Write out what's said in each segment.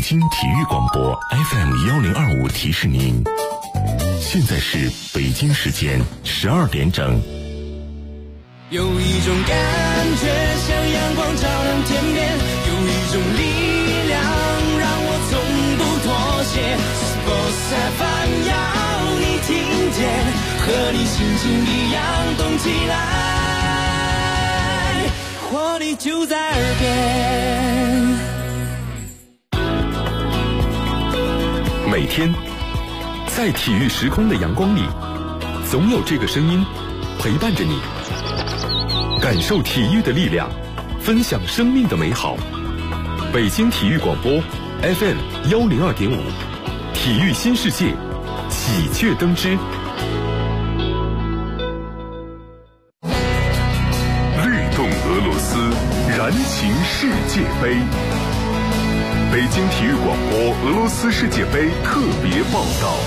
京体育广播 FM1025提示您，现在是北京时间12点整。 有一种感觉像阳光照亮天边，有一种力量让我从不妥协。Sports FM 要你听见，和你心情一样动起来，活力就在耳边。 每天在体育时空的阳光里，总有这个声音陪伴着你，感受体育的力量，分享生命的美好。北京体育广播 FM102.5，体育新世界，喜鹊登枝。律动俄罗斯，燃情世界杯。北京体育广播俄罗斯世界杯特别报道。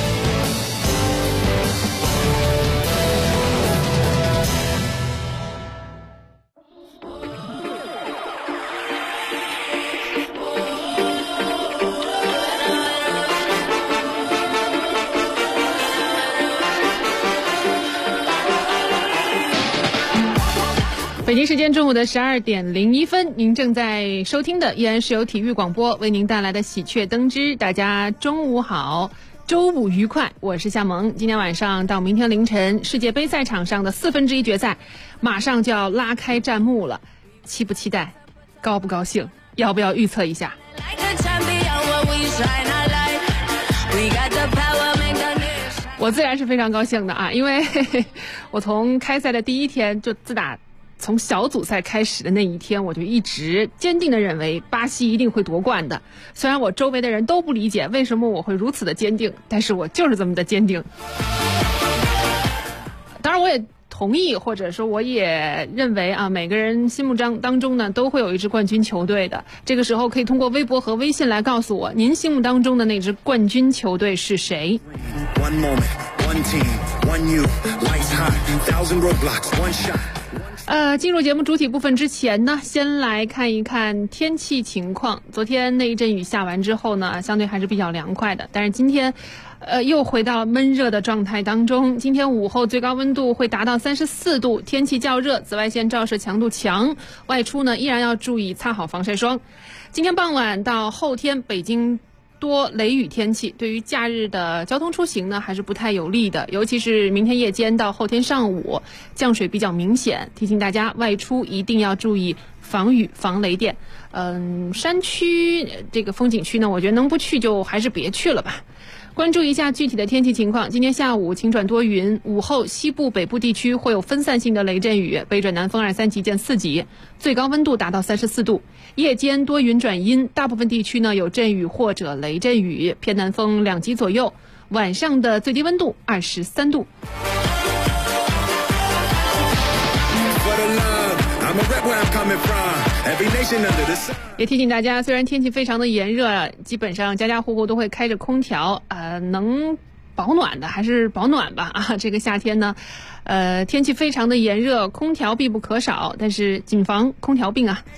北京时间中午的12点01分，您正在收听的依然是由体育广播为您带来的喜鹊登枝。大家中午好，周五愉快，我是夏萌。今天晚上到明天凌晨，世界杯赛场上的1/4决赛马上就要拉开战幕了，期不期待？高不高兴？要不要预测一下？我自然是非常高兴的啊，因为我从开赛的第一天就从小组赛开始的那一天，我就一直坚定地认为巴西一定会夺冠的。虽然我周围的人都不理解为什么我会如此的坚定，但是我就是这么的坚定。当然我也同意，或者说我也认为啊，每个人心目当中呢都会有一支冠军球队的。这个时候可以通过微博和微信来告诉我，您心目当中的那支冠军球队是谁？进入节目主体部分之前呢，先来看一看天气情况。昨天那一阵雨下完之后呢，相对还是比较凉快的，但是今天又回到了闷热的状态当中。今天午后最高温度会达到34度，天气较热，紫外线照射强度强，外出呢依然要注意擦好防晒霜。今天傍晚到后天，北京多雷雨天气，对于假日的交通出行呢还是不太有利的，尤其是明天夜间到后天上午降水比较明显，提醒大家外出一定要注意防雨防雷电。山区这个风景区呢，我觉得能不去就还是别去了吧。关注一下具体的天气情况。今天下午晴转多云，午后西部北部地区会有分散性的雷阵雨，北转南风2、3级见4级，最高温度达到34度。夜间多云转阴，大部分地区呢有阵雨或者雷阵雨，偏南风2级左右。晚上的最低温度23度。也提醒大家，虽然天气非常的炎热，基本上家家户户都会开着空调，能保暖的还是保暖吧啊！这个夏天呢，天气非常的炎热，空调必不可少，但是谨防空调病啊。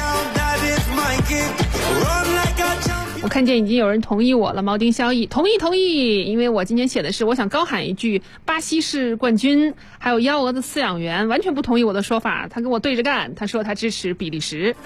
我看见已经有人同意我了，铆钉萧逸同意，因为我今天写的是我想高喊一句巴西是冠军，还有幺蛾子饲养员完全不同意我的说法，他跟我对着干，他说他支持比利时。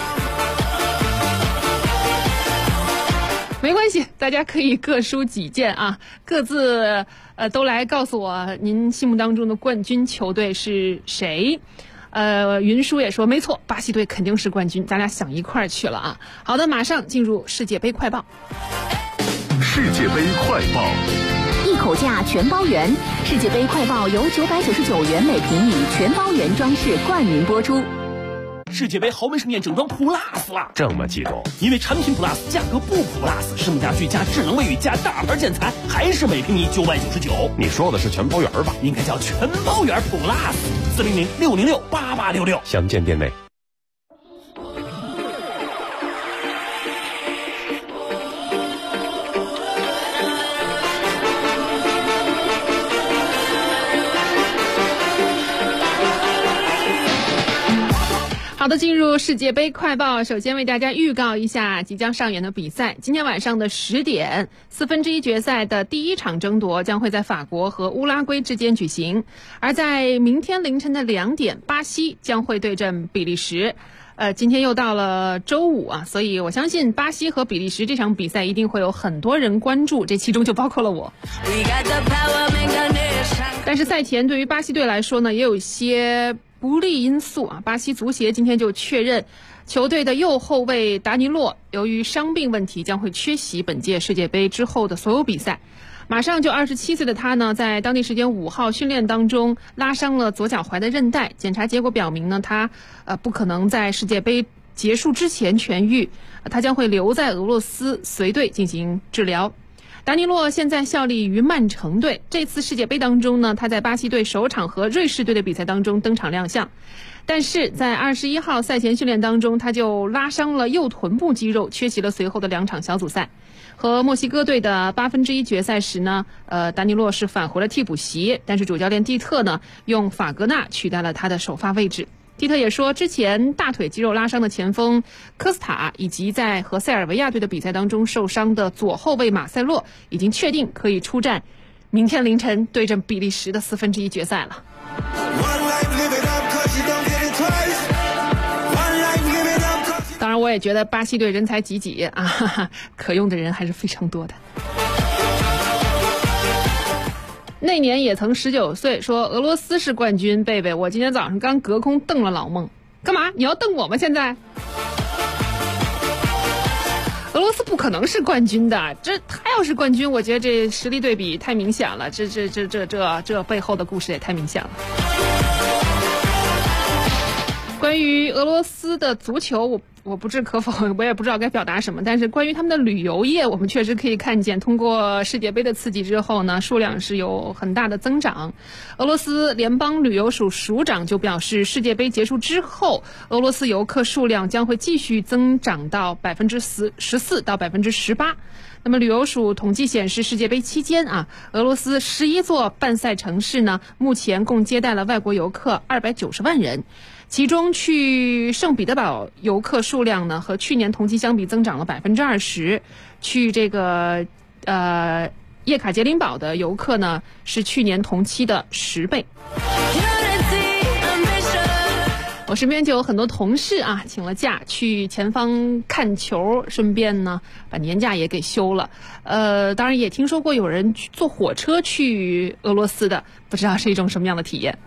没关系，大家可以各抒己见啊，各自都来告诉我您心目当中的冠军球队是谁。云叔也说没错，巴西队肯定是冠军，咱俩想一块儿去了啊。好的，马上进入世界杯快报。 世界杯快报， 一口价全包圆。世界杯快报由999元每平米全包圆装饰冠名播出。 世界杯豪门盛宴整装 Plus 了， 这么激动？ 因为产品 Plus 价格不 Plus， 生家具加智能卫浴加大牌建材，还是每平米999。 你说的是全包圆吧？ 应该叫全包圆 Plus，400-606-8866， 详见店内。 好好的，进入世界杯快报，首先为大家预告一下即将上演的比赛。今天晚上的10点，1/4决赛的第一场争夺将会在法国和乌拉圭之间举行，而在明天凌晨的2点，巴西将会对阵比利时。今天又到了周五啊，所以我相信巴西和比利时这场比赛一定会有很多人关注，这其中就包括了我。但是赛前对于巴西队来说呢，也有一些不利因素啊。巴西足协今天就确认，球队的右后卫达尼洛由于伤病问题将会缺席本届世界杯之后的所有比赛。马上就27岁的他呢，在当地时间5号训练当中拉伤了左脚踝的韧带，检查结果表明呢，他不可能在世界杯结束之前痊愈，他将会留在俄罗斯随队进行治疗。达尼洛现在效力于曼城队，这次世界杯当中呢，他在巴西队首场和瑞士队的比赛当中登场亮相，但是在21号赛前训练当中，他就拉伤了右臀部肌肉，缺席了随后的2场小组赛。和墨西哥队的1/8决赛时呢，达尼洛是返回了替补席，但是主教练蒂特呢，用法格纳取代了他的首发位置。蒂特也说，之前大腿肌肉拉伤的前锋科斯塔，以及在和塞尔维亚队的比赛当中受伤的左后卫马塞洛，已经确定可以出战明天凌晨对阵比利时的1/4决赛了。当然我也觉得巴西队人才济济啊，可用的人还是非常多的。那年也曾19岁，说俄罗斯是冠军，贝贝，我今天早上刚隔空瞪了老孟。干嘛？你要瞪我吗？现在俄罗斯不可能是冠军的，他要是冠军，我觉得这实力对比太明显了，这背后的故事也太明显了。关于俄罗斯的足球，我不置可否，我也不知道该表达什么。但是关于他们的旅游业，我们确实可以看见，通过世界杯的刺激之后呢，数量是有很大的增长。俄罗斯联邦旅游署署长就表示，世界杯结束之后，俄罗斯游客数量将会继续增长到14%到18%。那么旅游署统计显示，世界杯期间啊，俄罗斯11座办赛城市呢，目前共接待了外国游客290万人。其中去圣彼得堡游客数量呢，和去年同期相比增长了20%，去这个叶卡捷琳堡的游客呢，是去年同期的10倍。我身边就有很多同事啊，请了假去前方看球，顺便呢把年假也给休了。当然也听说过有人坐火车去俄罗斯的，不知道是一种什么样的体验。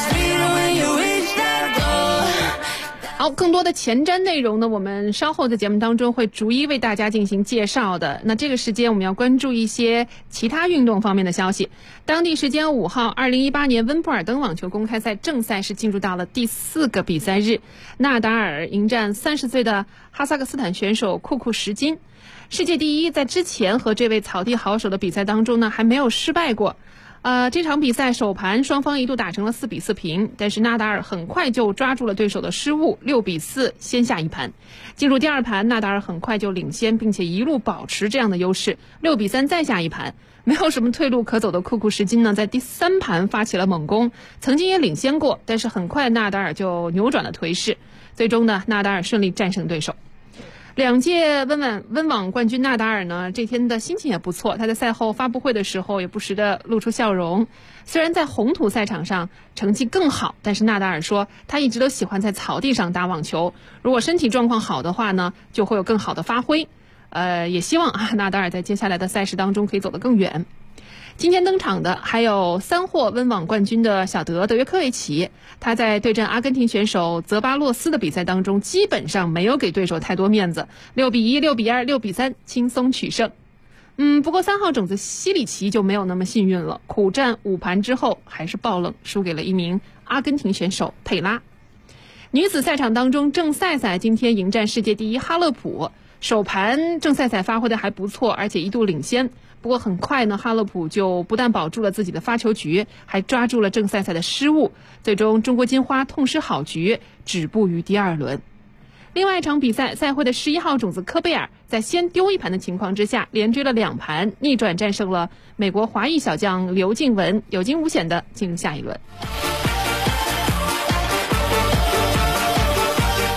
好，更多的前瞻内容呢，我们稍后在节目当中会逐一为大家进行介绍的。那这个时间我们要关注一些其他运动方面的消息。当地时间5号，2018年温布尔登网球公开赛正赛是进入到了第4个比赛日，纳达尔迎战30岁的哈萨克斯坦选手库库什金。世界第一在之前和这位草地好手的比赛当中呢，还没有失败过。这场比赛首盘双方一度打成了4-4平，但是纳达尔很快就抓住了对手的失误，6-4先下一盘。进入第2盘，纳达尔很快就领先，并且一路保持这样的优势，6-3再下一盘。没有什么退路可走的库库什金呢，在第3盘发起了猛攻，曾经也领先过，但是很快纳达尔就扭转了颓势，最终呢，纳达尔顺利战胜对手。2届温网冠军纳达尔呢，这天的心情也不错。他在赛后发布会的时候也不时地露出笑容。虽然在红土赛场上成绩更好，但是纳达尔说他一直都喜欢在草地上打网球。如果身体状况好的话呢，就会有更好的发挥。也希望纳达尔在接下来的赛事当中可以走得更远。今天登场的还有3获温网冠军的小德约科维奇，他在对阵阿根廷选手泽巴洛斯的比赛当中基本上没有给对手太多面子，6-1、6-2、6-3轻松取胜。不过3号种子西里奇就没有那么幸运了，苦战5盘之后还是爆冷输给了一名阿根廷选手佩拉。女子赛场当中，郑赛赛今天迎战世界第一哈勒普，首盘郑赛赛发挥的还不错，而且一度领先。不过很快呢，哈勒普就不但保住了自己的发球局，还抓住了郑赛赛的失误，最终中国金花痛失好局，止步于第2轮。另外一场比赛，赛会的11号种子科贝尔在先丢1盘的情况之下，连追了2盘，逆转战胜了美国华裔小将刘静雯，有惊无险的进入下一轮。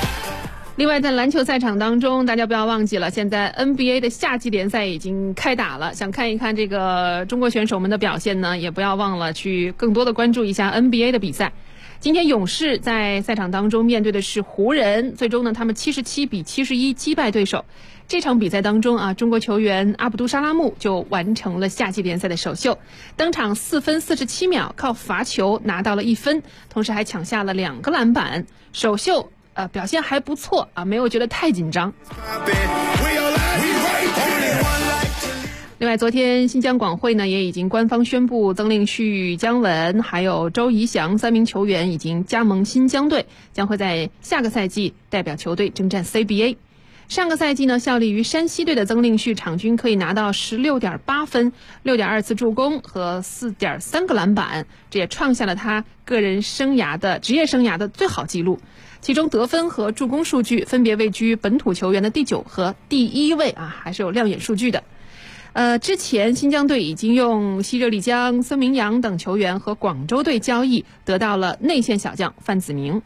另外，在篮球赛场当中，大家不要忘记了，现在 NBA 的夏季联赛已经开打了。想看一看这个中国选手们的表现呢，也不要忘了去更多的关注一下 NBA 的比赛。今天勇士在赛场当中面对的是湖人，最终呢，他们77-71击败对手。这场比赛当中啊，中国球员阿卜杜沙拉木就完成了夏季联赛的首秀，登场4分47秒，靠罚球拿到了1分，同时还抢下了2个篮板。首秀表现还不错啊，没有觉得太紧张。另外，昨天新疆广汇呢也已经官方宣布，曾令旭、姜文还有周怡翔3名球员已经加盟新疆队，将会在下个赛季代表球队征战 CBA。上个赛季呢，效力于山西队的曾令旭场均可以拿到16.8分、6.2次助攻和4.3个篮板，这也创下了他个人职业生涯的最好纪录。其中得分和助攻数据分别位居本土球员的第9和第1位啊，还是有亮眼数据的。之前新疆队已经用西热丽江、孙明阳等球员和广州队交易，得到了内线小将范子铭。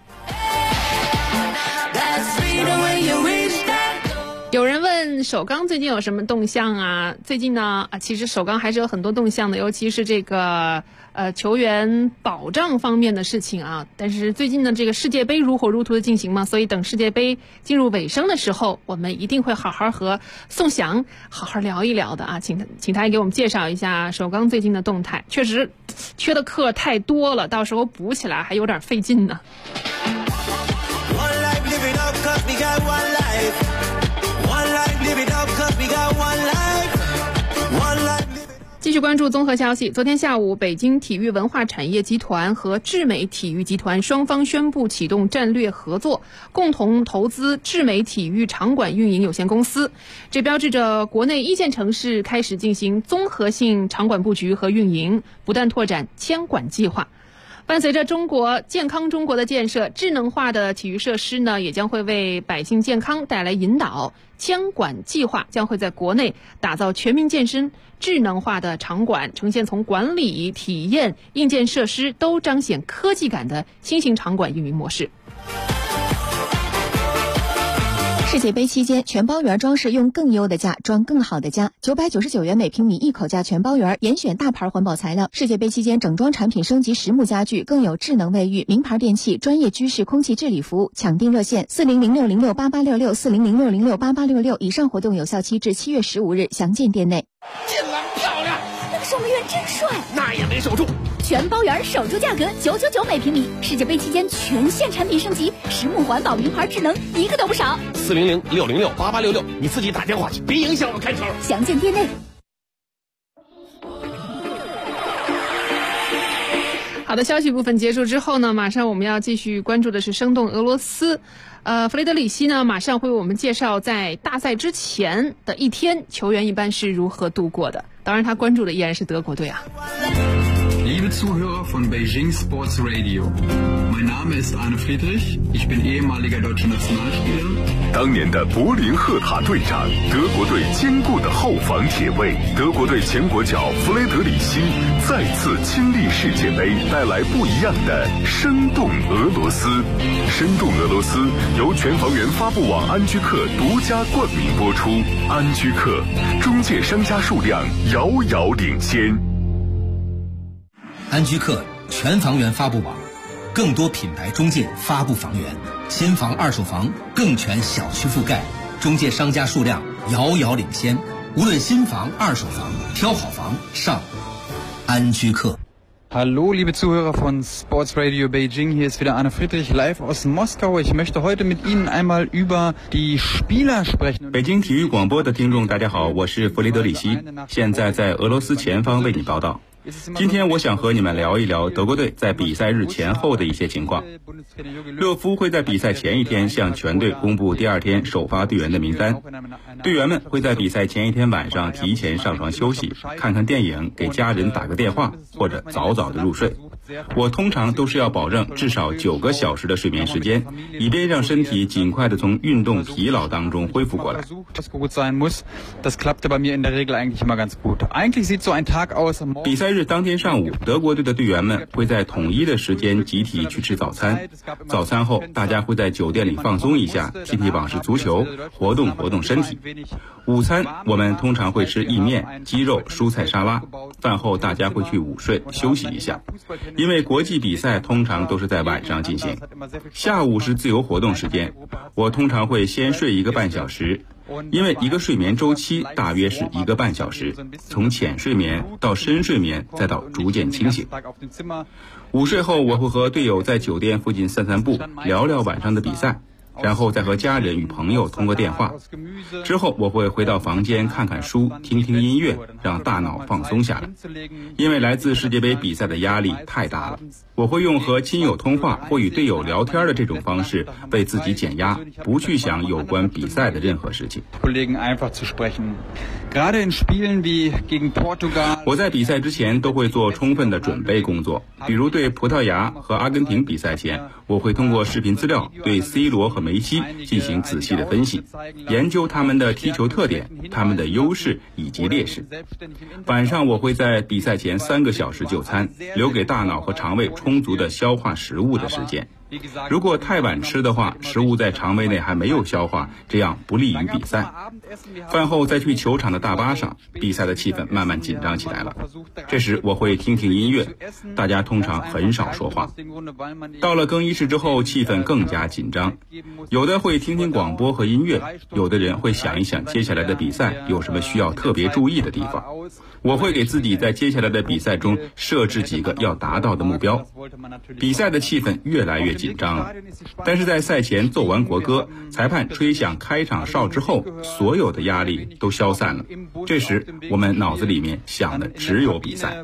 有人问首钢最近有什么动向啊？最近呢其实首钢还是有很多动向的，尤其是这个球员保障方面的事情啊。但是最近呢，这个世界杯如火如荼的进行嘛，所以等世界杯进入尾声的时候，我们一定会好好和宋翔好好聊一聊的啊。请他也给我们介绍一下首钢最近的动态。确实缺的课太多了，到时候补起来还有点费劲呢。继续关注综合消息。昨天下午，北京体育文化产业集团和智美体育集团双方宣布启动战略合作，共同投资智美体育场馆运营有限公司。这标志着国内一线城市开始进行综合性场馆布局和运营，不断拓展千馆计划。伴随着健康中国的建设，智能化的体育设施呢，也将会为百姓健康带来引导。千馆计划将会在国内打造全民健身智能化的场馆，呈现从管理、体验、硬件设施都彰显科技感的新型场馆运营模式。 世界杯期间，全包园装饰用更优的价装更好的家，999元每平米一口价全包园，严选大牌环保材料。世界杯期间，整装产品升级实木家具，更有智能卫浴、名牌电器、专业居室空气治理服务。抢订热线4006068866，4006068866。以上活动有效期至7月15日，详见店内。 进来漂亮， 那个守门员真帅， 那也没守住。 全包园守住价格999每平米，世界杯期间全线产品升级，实木环保、名牌智能，一个都不少。 400-606-8866，你自己打电话去，别影响我开球。 详见店内。 好的，消息部分结束之后呢，马上我们要继续关注的是生动俄罗斯。弗雷德里希呢，马上会为我们介绍在大赛之前的一天，球员一般是如何度过的。当然，他关注的依然是德国队啊。 Liebe Zuhörer von Beijing Sports Radio, mein Name ist Arne Friedrich, ich bin ehemaliger deutscher Nationalspieler. 当年的柏林赫塔队长，德国队坚固的后防铁卫，德国队前国脚弗雷德里希再次亲历世界杯，带来不一样的生动俄罗斯。生动俄罗斯由全房源发布网安居客独家冠名播出，安居客中介商家数量遥遥领先。 安居客全房源发布网，更多品牌中介发布房源，新房二手房更全小区覆盖，中介商家数量遥遥领先。无论新房二手房，挑好房上安居客。 Hallo, liebe Zuhörer von Sports Radio Beijing, hier ist wieder Arne Friedrich live aus Moskau. Ich möchte heute mit Ihnen einmal über die Spieler sprechen. 北京体育广播的听众大家好，我是弗雷德里希，现在在俄罗斯前方为你报道。今天我想和你们聊一聊德国队在比赛日前后的一些情况。勒夫会在比赛前一天向全队公布第二天首发队员的名单，队员们会在比赛前一天晚上提前上床休息，看看电影，给家人打个电话，或者早早的入睡。 我通常都是要保证至少9个小时的睡眠时间，以便让身体尽快的从运动疲劳当中恢复过来。比赛日当天上午，德国队的队员们会在统一的时间集体去吃早餐。早餐后，大家会在酒店里放松一下，踢踢网式足球，活动活动身体。午餐我们通常会吃意面、鸡肉、蔬菜沙拉。饭后大家会去午睡休息一下，因为国际比赛通常都是在晚上进行。下午是自由活动时间，我通常会先睡1个半小时，因为一个睡眠周期大约是1个半小时，从浅睡眠到深睡眠再到逐渐清醒。午睡后我会和队友在酒店附近散散步，聊聊晚上的比赛，然后再和家人与朋友通个电话。之后我会回到房间看看书，听听音乐，让大脑放松下来。因为来自世界杯比赛的压力太大了，我会用和亲友通话或与队友聊天的这种方式为自己减压，不去想有关比赛的任何事情。我在比赛之前都会做充分的准备工作，比如对葡萄牙和阿根廷比赛前，我会通过视频资料对 C 罗和梅西进行仔细的分析，研究他们的踢球特点、他们的优势以及劣势。晚上我会在比赛前3个小时就餐，留给大脑和肠胃充足的消化食物的时间。如果太晚吃的话，食物在肠胃内还没有消化，这样不利于比赛。饭后再去球场的大巴上，比赛的气氛慢慢紧张起来了。这时我会听听音乐，大家通常很少说话。到了更衣室之后，气氛更加紧张，有的会听听广播和音乐，有的人会想一想接下来的比赛有什么需要特别注意的地方。我会给自己在接下来的比赛中设置几个要达到的目标。比赛的气氛越来越紧张了，但是在赛前奏完国歌，裁判吹响开场哨之后，所有的压力都消散了。这时我们脑子里面想的只有比赛。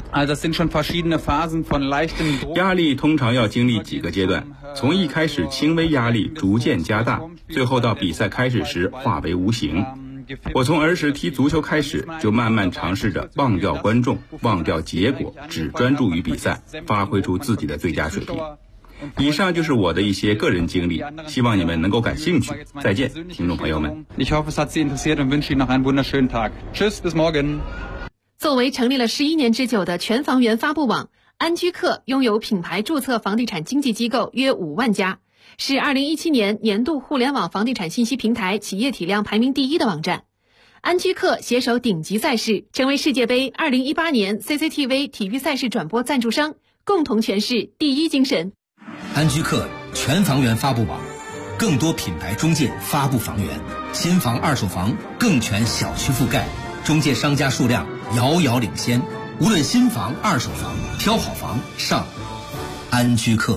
压力通常要经历几个阶段，从一开始轻微压力逐渐加大，最后到比赛开始时化为无形。我从儿时踢足球开始，就慢慢尝试着忘掉观众，忘掉结果，只专注于比赛，发挥出自己的最佳水平。以上就是我的一些个人经历，希望你们能够感兴趣。再见，听众朋友们。 Ich hoffe, es hat Sie interessiert und wünsche Ihnen noch einen wunderschönen Tag. Tschüss, bis morgen. 作为成立了11年之久的全房源发布网，安居客拥有品牌注册房地产经纪机构约5万家，是2017年年度互联网房地产信息平台企业体量排名第1的网站。安居客携手顶级赛事，成为世界杯2018年 CCTV 体育赛事转播赞助商，共同诠释第一精神。 安居客全房源发布网，更多品牌中介发布房源，新房二手房更全小区覆盖，中介商家数量遥遥领先。无论新房二手房，挑好房上安居客。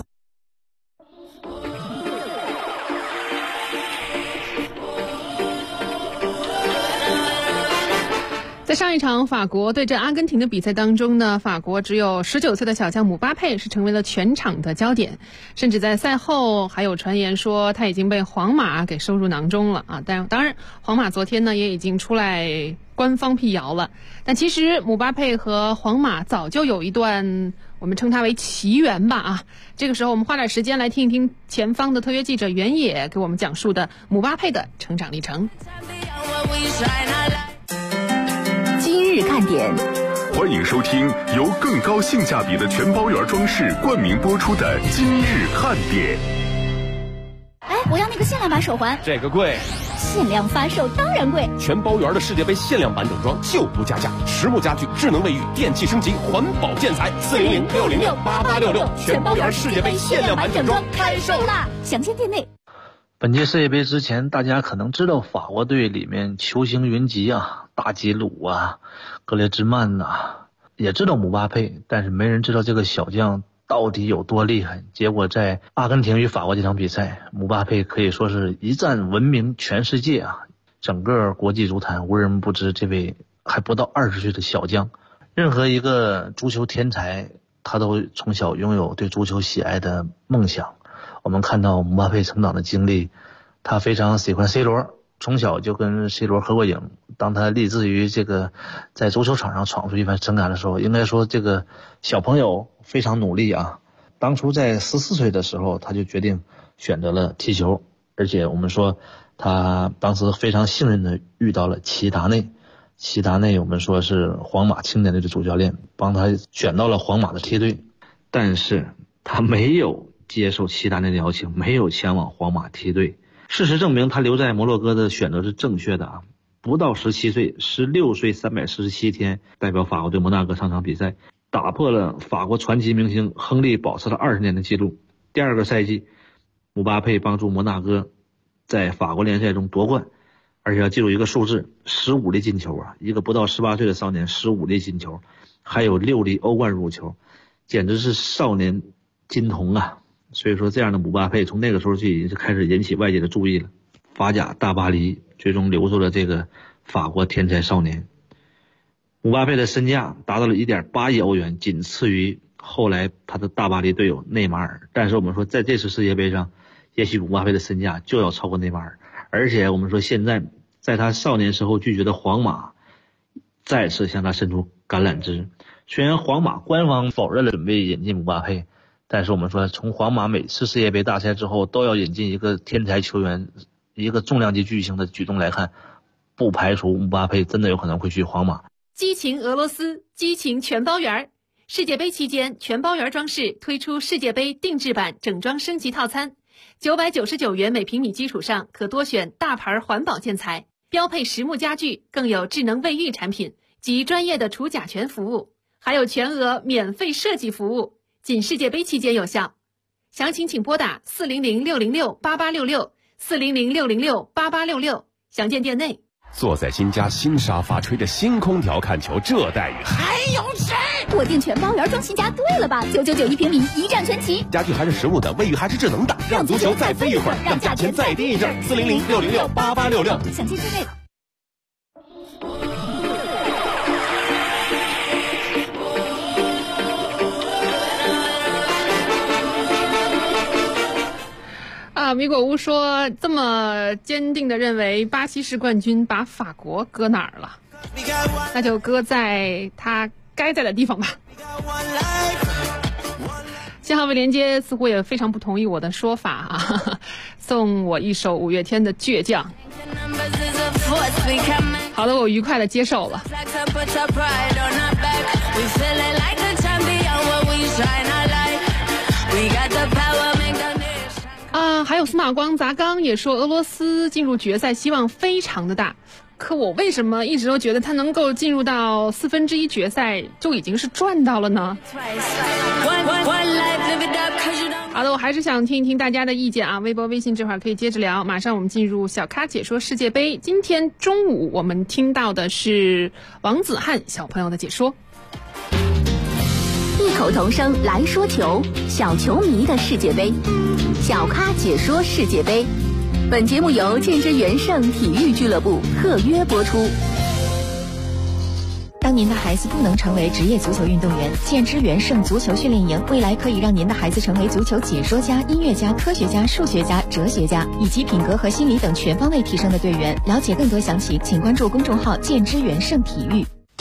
在上一场法国对阵阿根廷的比赛当中呢，法国只有19岁的小将姆巴佩是成为了全场的焦点，甚至在赛后还有传言说他已经被皇马给收入囊中了啊！当然，皇马昨天呢也已经出来官方辟谣了。但其实姆巴佩和皇马早就有一段我们称它为奇缘吧啊！这个时候我们花点时间来听一听前方的特约记者袁野给我们讲述的姆巴佩的成长历程。 今日看点， 欢迎收听由更高性价比的全包圆装饰冠名播出的今日看点。 哎，我要那个限量版手环。 这个贵。 限量发售当然贵。 全包圆的世界杯限量版整装就不加价，实木家具、智能卫浴、电器升级、环保建材，400-606-8866，全包圆世界杯限量版整装开售啦！ 详见店内。 本届世界杯之前，大家可能知道法国队里面球星云集啊，大吉鲁啊，格列兹曼呐，也知道姆巴佩，但是没人知道这个小将到底有多厉害。结果在阿根廷与法国这场比赛，姆巴佩可以说是一战闻名全世界啊，整个国际足坛无人不知这位还不到20岁的小将。任何一个足球天才，他都从小拥有对足球喜爱的梦想。我们看到姆巴佩成长的经历，他非常喜欢 C 罗， 从小就跟 C 罗合过影，当他立志于这个在足球场上闯出一番神感的时候，应该说这个小朋友非常努力啊。当初在14岁的时候，他就决定选择了踢球，而且我们说他当时非常幸运的遇到了齐达内。齐达内我们说是皇马青年队的主教练，帮他选到了皇马的梯队，但是他没有接受齐达内的邀请，没有前往皇马梯队。事实证明他留在摩洛哥的选择是正确的啊！不到17岁，16岁347天代表法国队摩纳哥上场比赛，打破了法国传奇明星亨利保持了20年的记录。第2个赛季，姆巴佩帮助摩纳哥在法国联赛中夺冠，而且要记住一个数字，15粒进球啊！一个不到18岁的少年15粒进球，还有6粒欧冠入球，简直是少年金童啊！所以说这样的姆巴佩从那个时候就已经开始引起外界的注意了。法甲大巴黎最终留住了这个法国天才少年。姆巴佩的身价达到了 1.8 亿欧元，仅次于后来他的大巴黎队友内马尔。但是我们说在这次世界杯上，也许姆巴佩的身价就要超过内马尔。而且我们说现在在他少年时候拒绝的皇马再次向他伸出橄榄枝。虽然皇马官方否认了准备引进姆巴佩，但是我们说从皇马每次世界杯大赛之后都要引进一个天才球员，一个重量级巨星的举动来看，不排除姆巴佩真的有可能会去皇马。 激情俄罗斯，激情全包圆。世界杯期间，全包圆装饰推出世界杯定制版整装升级套餐，999元每平米基础上可多选大牌环保建材，标配实木家具，更有智能卫浴产品及专业的除甲醛服务，还有全额免费设计服务，仅世界杯期间有效。详情请拨打400-606-8866，400-606-8866，详见店内。 坐在新家新沙发，吹着新空调看球，这待遇还有谁？ 我订全包圆装新家，对了吧？999一平米，一站全齐， 家具还是实木的，卫浴还是智能的，让足球再飞一会儿，让价钱再低一阵。400-606-8866， 详见店内。 米果屋说，这么坚定地认为巴西是冠军，把法国搁哪儿了？那就搁在他该在的地方吧。信号位连接似乎也非常不同意我的说法啊，送我一首五月天的倔强。好的，我愉快地接受了。还有司马光砸缸也说俄罗斯进入决赛希望非常的大，可我为什么一直都觉得他能够进入到1/4决赛就已经是赚到了呢？好的，我还是想听一听大家的意见啊，微博微信这会儿可以接着聊。马上我们进入小咖解说世界杯，今天中午我们听到的是王子翰小朋友的解说。 异口同声来说球，小球迷的世界杯，小咖解说世界杯。本节目由建之元盛体育俱乐部特约播出。 当您的孩子不能成为职业足球运动员，建之元盛足球训练营未来可以让您的孩子成为足球解说家、音乐家、科学家、数学家、哲学家，以及品格和心理等全方位提升的队员。了解更多详情，请关注公众号建之元盛体育。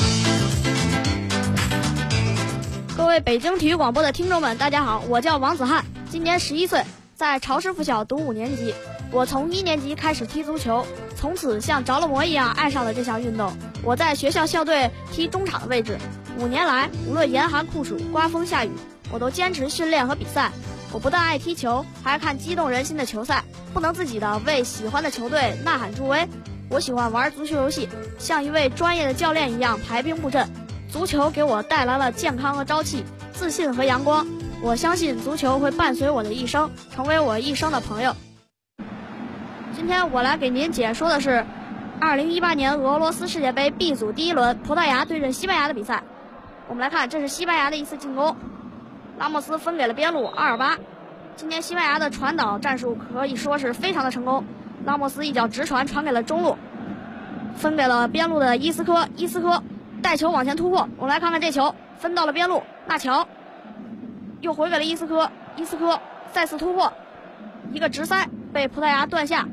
各位北京体育广播的听众们，大家好，我叫王子翰，今年11岁，在朝师附小读5年级。我从1年级开始踢足球，从此像着了魔一样爱上了这项运动。我在学校校队踢中场的位置，5年来，无论严寒酷暑、刮风下雨，我都坚持训练和比赛。我不但爱踢球，还爱看激动人心的球赛，不能自己的为喜欢的球队呐喊助威。我喜欢玩足球游戏，像一位专业的教练一样排兵布阵。足球给我带来了健康和朝气、自信和阳光。我相信足球会伴随我的一生，成为我一生的朋友。今天我来给您解说的是2018年俄罗斯世界杯 B 组第1轮葡萄牙对阵西班牙的比赛。我们来看，这是西班牙的一次进攻，拉莫斯分给了边路阿尔巴。今天西班牙的传导战术可以说是非常的成功，拉莫斯一脚直传给了中路，分给了边路的伊斯科，伊斯科带球往前突破。我们来看看这球分到了边路，纳乔又回给了伊斯科，伊斯科再次突破，一个直塞被葡萄牙断下。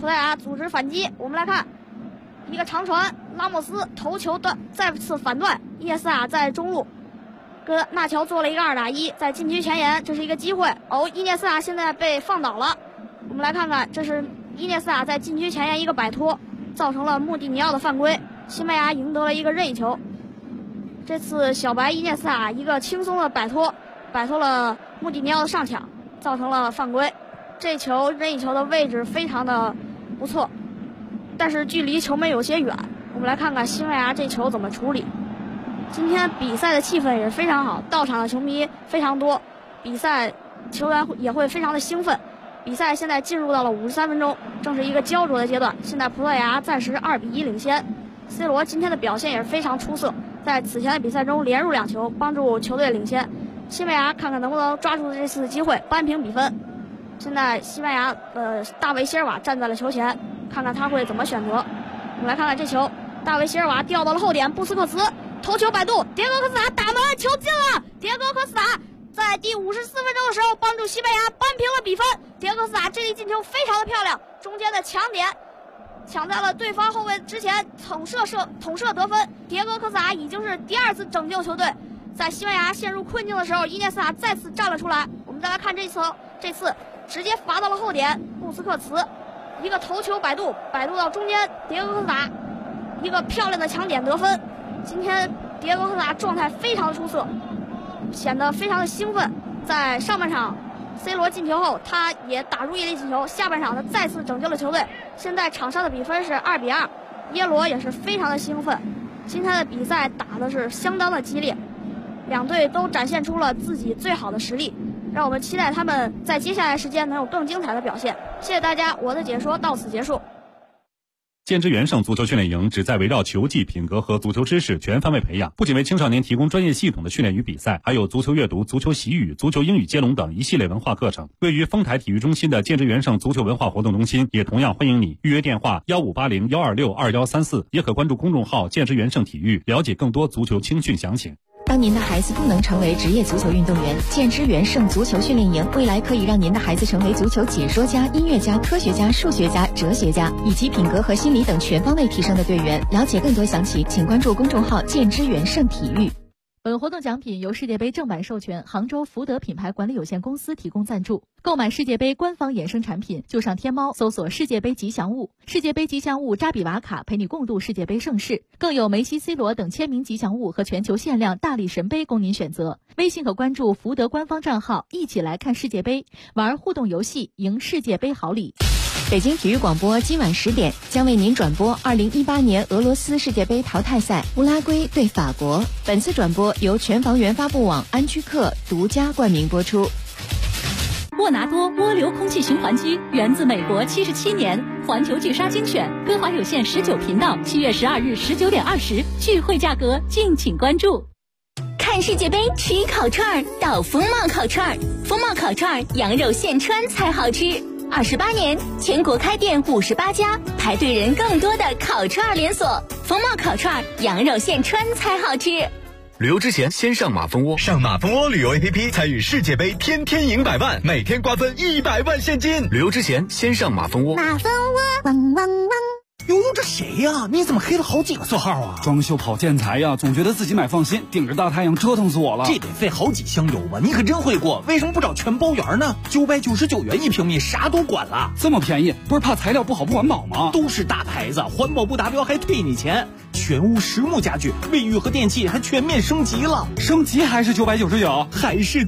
葡萄牙组织反击，我们来看一个长传，拉莫斯头球断，再次反断，伊涅斯塔在中路跟纳乔做了一个2打1，在禁区前沿，这是一个机会。伊涅斯塔现在被放倒了，我们来看看，这是伊涅斯塔在禁区前沿一个摆脱，造成了穆蒂尼奥的犯规，西班牙赢得了一个任意球。这次小白伊涅斯塔一个轻松的摆脱了穆蒂尼奥的上抢，造成了犯规。这球任意球的位置非常的不错，但是距离球门有些远。我们来看看西班牙这球怎么处理。今天比赛的气氛也是非常好，到场的球迷非常多，比赛球员也会非常的兴奋。比赛现在进入到了53分钟，正是一个焦灼的阶段。现在葡萄牙暂时2比1领先。C 罗今天的表现也是非常出色，在此前的比赛中连入2球，帮助球队领先。西班牙看看能不能抓住这次机会扳平比分。现在西班牙大卫席尔瓦站在了球前，看看他会怎么选择。我们来看看这球，大卫席尔瓦掉到了后点，布斯克茨头球摆渡，迭戈科斯塔打门，球进了。迭戈科斯塔在第54分钟的时候帮助西班牙扳平了比分。迭戈科斯塔这一进球非常的漂亮，中间的抢点抢在了对方后卫之前，捅射得分。迭戈科斯塔已经是第2次拯救球队，在西班牙陷入困境的时候，伊涅斯塔再次站了出来。我们再来看这次直接罚到了后点，布斯克茨一个头球摆渡到中间，迭戈科斯塔一个漂亮的抢点得分。今天迭戈科斯塔状态非常出色，显得非常的兴奋。在上半场 C 罗进球后，他也打入一粒进球，下半场他再次拯救了球队。现在场上的比分是2比2，耶罗也是非常的兴奋。今天的比赛打的是相当的激烈，两队都展现出了自己最好的实力，让我们期待他们在接下来时间能有更精彩的表现。谢谢大家，我的解说到此结束。 建之元盛足球训练营旨在围绕球技、品格和足球知识全方位培养，不仅为青少年提供专业系统的训练与比赛，还有足球阅读、足球习语、足球英语接龙等一系列文化课程。位于丰台体育中心的建之元盛足球文化活动中心也同样欢迎你。预约电话1580-126-2134，也可关注公众号建之元盛体育，了解更多足球青训详情。 当您的孩子不能成为职业足球运动员，建之元盛足球训练营未来可以让您的孩子成为足球解说家、音乐家、科学家、数学家、哲学家，以及品格和心理等全方位提升的队员。了解更多详情，请关注公众号建之元盛体育。 本活动奖品由世界杯正版授权杭州福德品牌管理有限公司提供赞助。购买世界杯官方衍生产品，就上天猫搜索世界杯吉祥物，世界杯吉祥物扎比瓦卡陪你共度世界杯盛世，更有梅西、C 罗等签名吉祥物和全球限量大力神杯供您选择。微信可关注福德官方账号，一起来看世界杯，玩互动游戏，赢世界杯好礼。 北京体育广播今晚10点将为您转播2018年俄罗斯世界杯淘汰赛乌拉圭对法国。本次转播由全房源发布网安居客独家冠名播出。 沃拿多涡流空气循环机源自美国77年，环球巨鲨精选，歌华有线19频道，7月12日19点20，聚会价格敬请关注。 看世界杯吃烤串到风貌烤串，风貌烤串羊肉现穿才好吃。28年，全国开店58家，排队人更多的烤串连锁。风貌烤串羊肉现穿才好吃。 旅游之前先上马蜂窝，上马蜂窝旅游 APP 参与世界杯，天天赢100万，每天瓜分100万现金。旅游之前先上马蜂窝。 马蜂窝，汪汪汪。 悠悠，这谁呀？你怎么黑了好几个色号啊？ 装修跑建材呀，总觉得自己买放心，顶着大太阳折腾死我了。 这得费好几箱油吧？你可真会过，为什么不找全包园呢？999元1平米，啥都管了。 这么便宜，不是怕材料不好不环保吗？ 都是大牌子，环保不达标还退你钱。全屋实木家具，卫浴和电器还全面升级了。 升级还是999？ 还是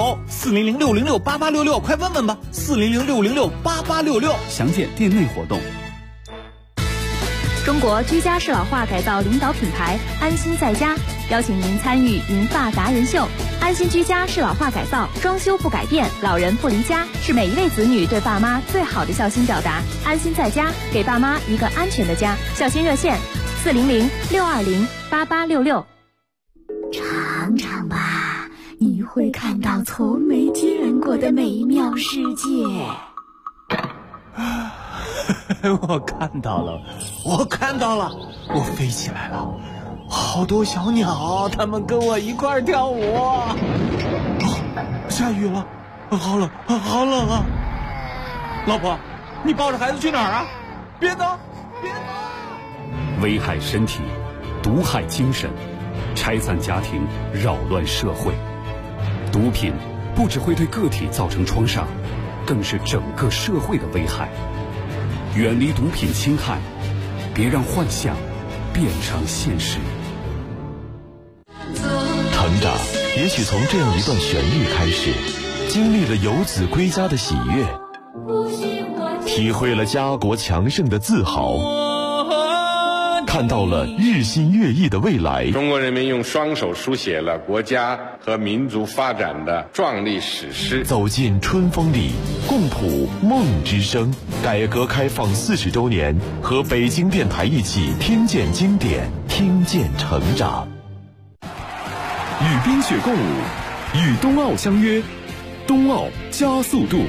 999？400-606-8866，快问问吧。400-606-8866， 详见店内活动。 中国居家适老化改造领导品牌安心在家邀请您参与银发达人秀。安心居家适老化改造，装修不改变，老人不离家，是每一位子女对爸妈最好的孝心表达。安心在家，给爸妈一个安全的家。孝心热线400-620-8866。 尝尝吧，你会看到从没见过的美妙世界。 我看到了，我飞起来了，好多小鸟，它们跟我一块儿跳舞。下雨了，好冷啊！老婆， 你抱着孩子去哪儿啊？别走，别走！ 危害身体，毒害精神，拆散家庭，扰乱社会。毒品不只会对个体造成创伤，更是整个社会的危害。远离毒品侵害，别让幻想变成现实。 成长也许从这样一段旋律开始，经历了游子归家的喜悦，体会了家国强盛的自豪，看到了日新月异的未来。 中国人民用双手书写了国家和民族发展的壮丽史诗。 走进春风里，共谱梦之声。改革开放40周年，和北京电台一起听见经典，听见成长。 与冰雪共舞，与冬奥相约，冬奥加速度。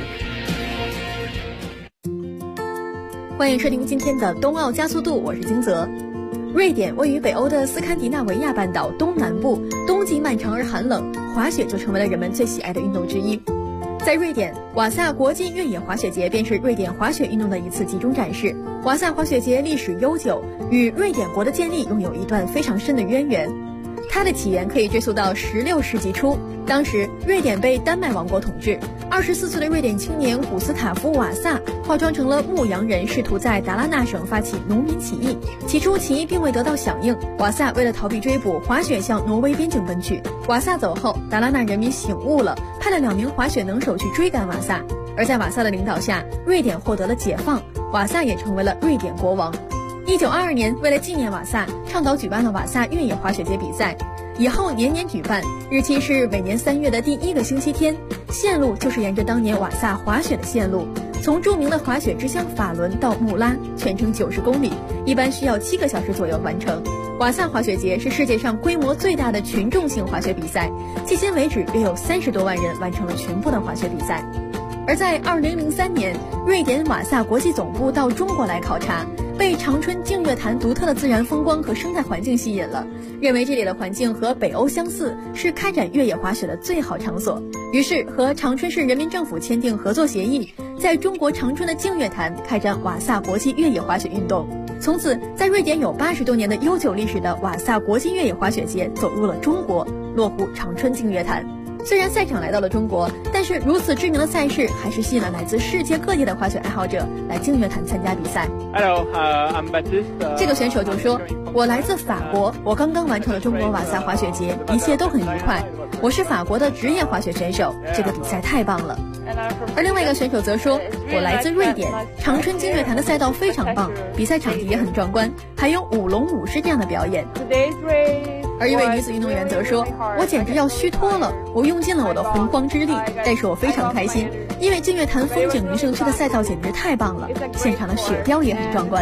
欢迎收听今天的冬奥加速度，我是金泽。瑞典位于北欧的斯堪的纳维亚半岛东南部，冬季漫长而寒冷，滑雪就成为了人们最喜爱的运动之一。在瑞典，瓦萨国际越野滑雪节便是瑞典滑雪运动的一次集中展示。瓦萨滑雪节历史悠久，与瑞典国的建立拥有一段非常深的渊源。它的起源可以追溯到16世纪初，当时瑞典被丹麦王国统治。24岁的瑞典青年古斯塔夫·瓦萨化妆成了牧羊人，试图在达拉纳省发起农民起义。起初起义并未得到响应，瓦萨为了逃避追捕，滑雪向挪威边境奔去。瓦萨走后，达拉纳人民醒悟了，派了2名滑雪能手去追赶瓦萨。而在瓦萨的领导下，瑞典获得了解放，瓦萨也成为了瑞典国王。1922年，为了纪念瓦萨，倡导举办了瓦萨越野滑雪节比赛，以后年年举办，日期是每年3月的第1个星期天，线路就是沿着当年瓦萨滑雪的线路，从著名的滑雪之乡法伦到穆拉，全程90公里，一般需要7个小时左右完成。瓦萨滑雪节是世界上规模最大的群众性滑雪比赛，迄今为止约有30多万人完成了全部的滑雪比赛。而在2003年，瑞典瓦萨国际总部到中国来考察，被长春净月潭独特的自然风光和生态环境吸引了，认为这里的环境和北欧相似，是开展越野滑雪的最好场所。于是和长春市人民政府签订合作协议，在中国长春的净月潭开展瓦萨国际越野滑雪运动。从此，在瑞典有80多年的悠久历史的瓦萨国际越野滑雪节走入了中国，落户长春净月潭。虽然赛场来到了中国，但是如此知名的赛事还是吸引了来自世界各地的滑雪爱好者来净月潭参加比赛。 Hello, I'm Baptiste. 这个选手就说：“我来自法国，我刚刚完成了中国瓦萨滑雪节，一切都很愉快。我是法国的职业滑雪选手，这个比赛太棒了。”而另外一个选手则说：“我来自瑞典，长春净月潭的赛道非常棒，比赛场地也很壮观，还有舞龙舞狮这样的表演。”而一位女子运动员则说：“我简直要虚脱了，我用尽了我的洪荒之力，但是我非常开心，因为净月潭风景名胜区的赛道简直太棒了，现场的雪雕也很壮观。”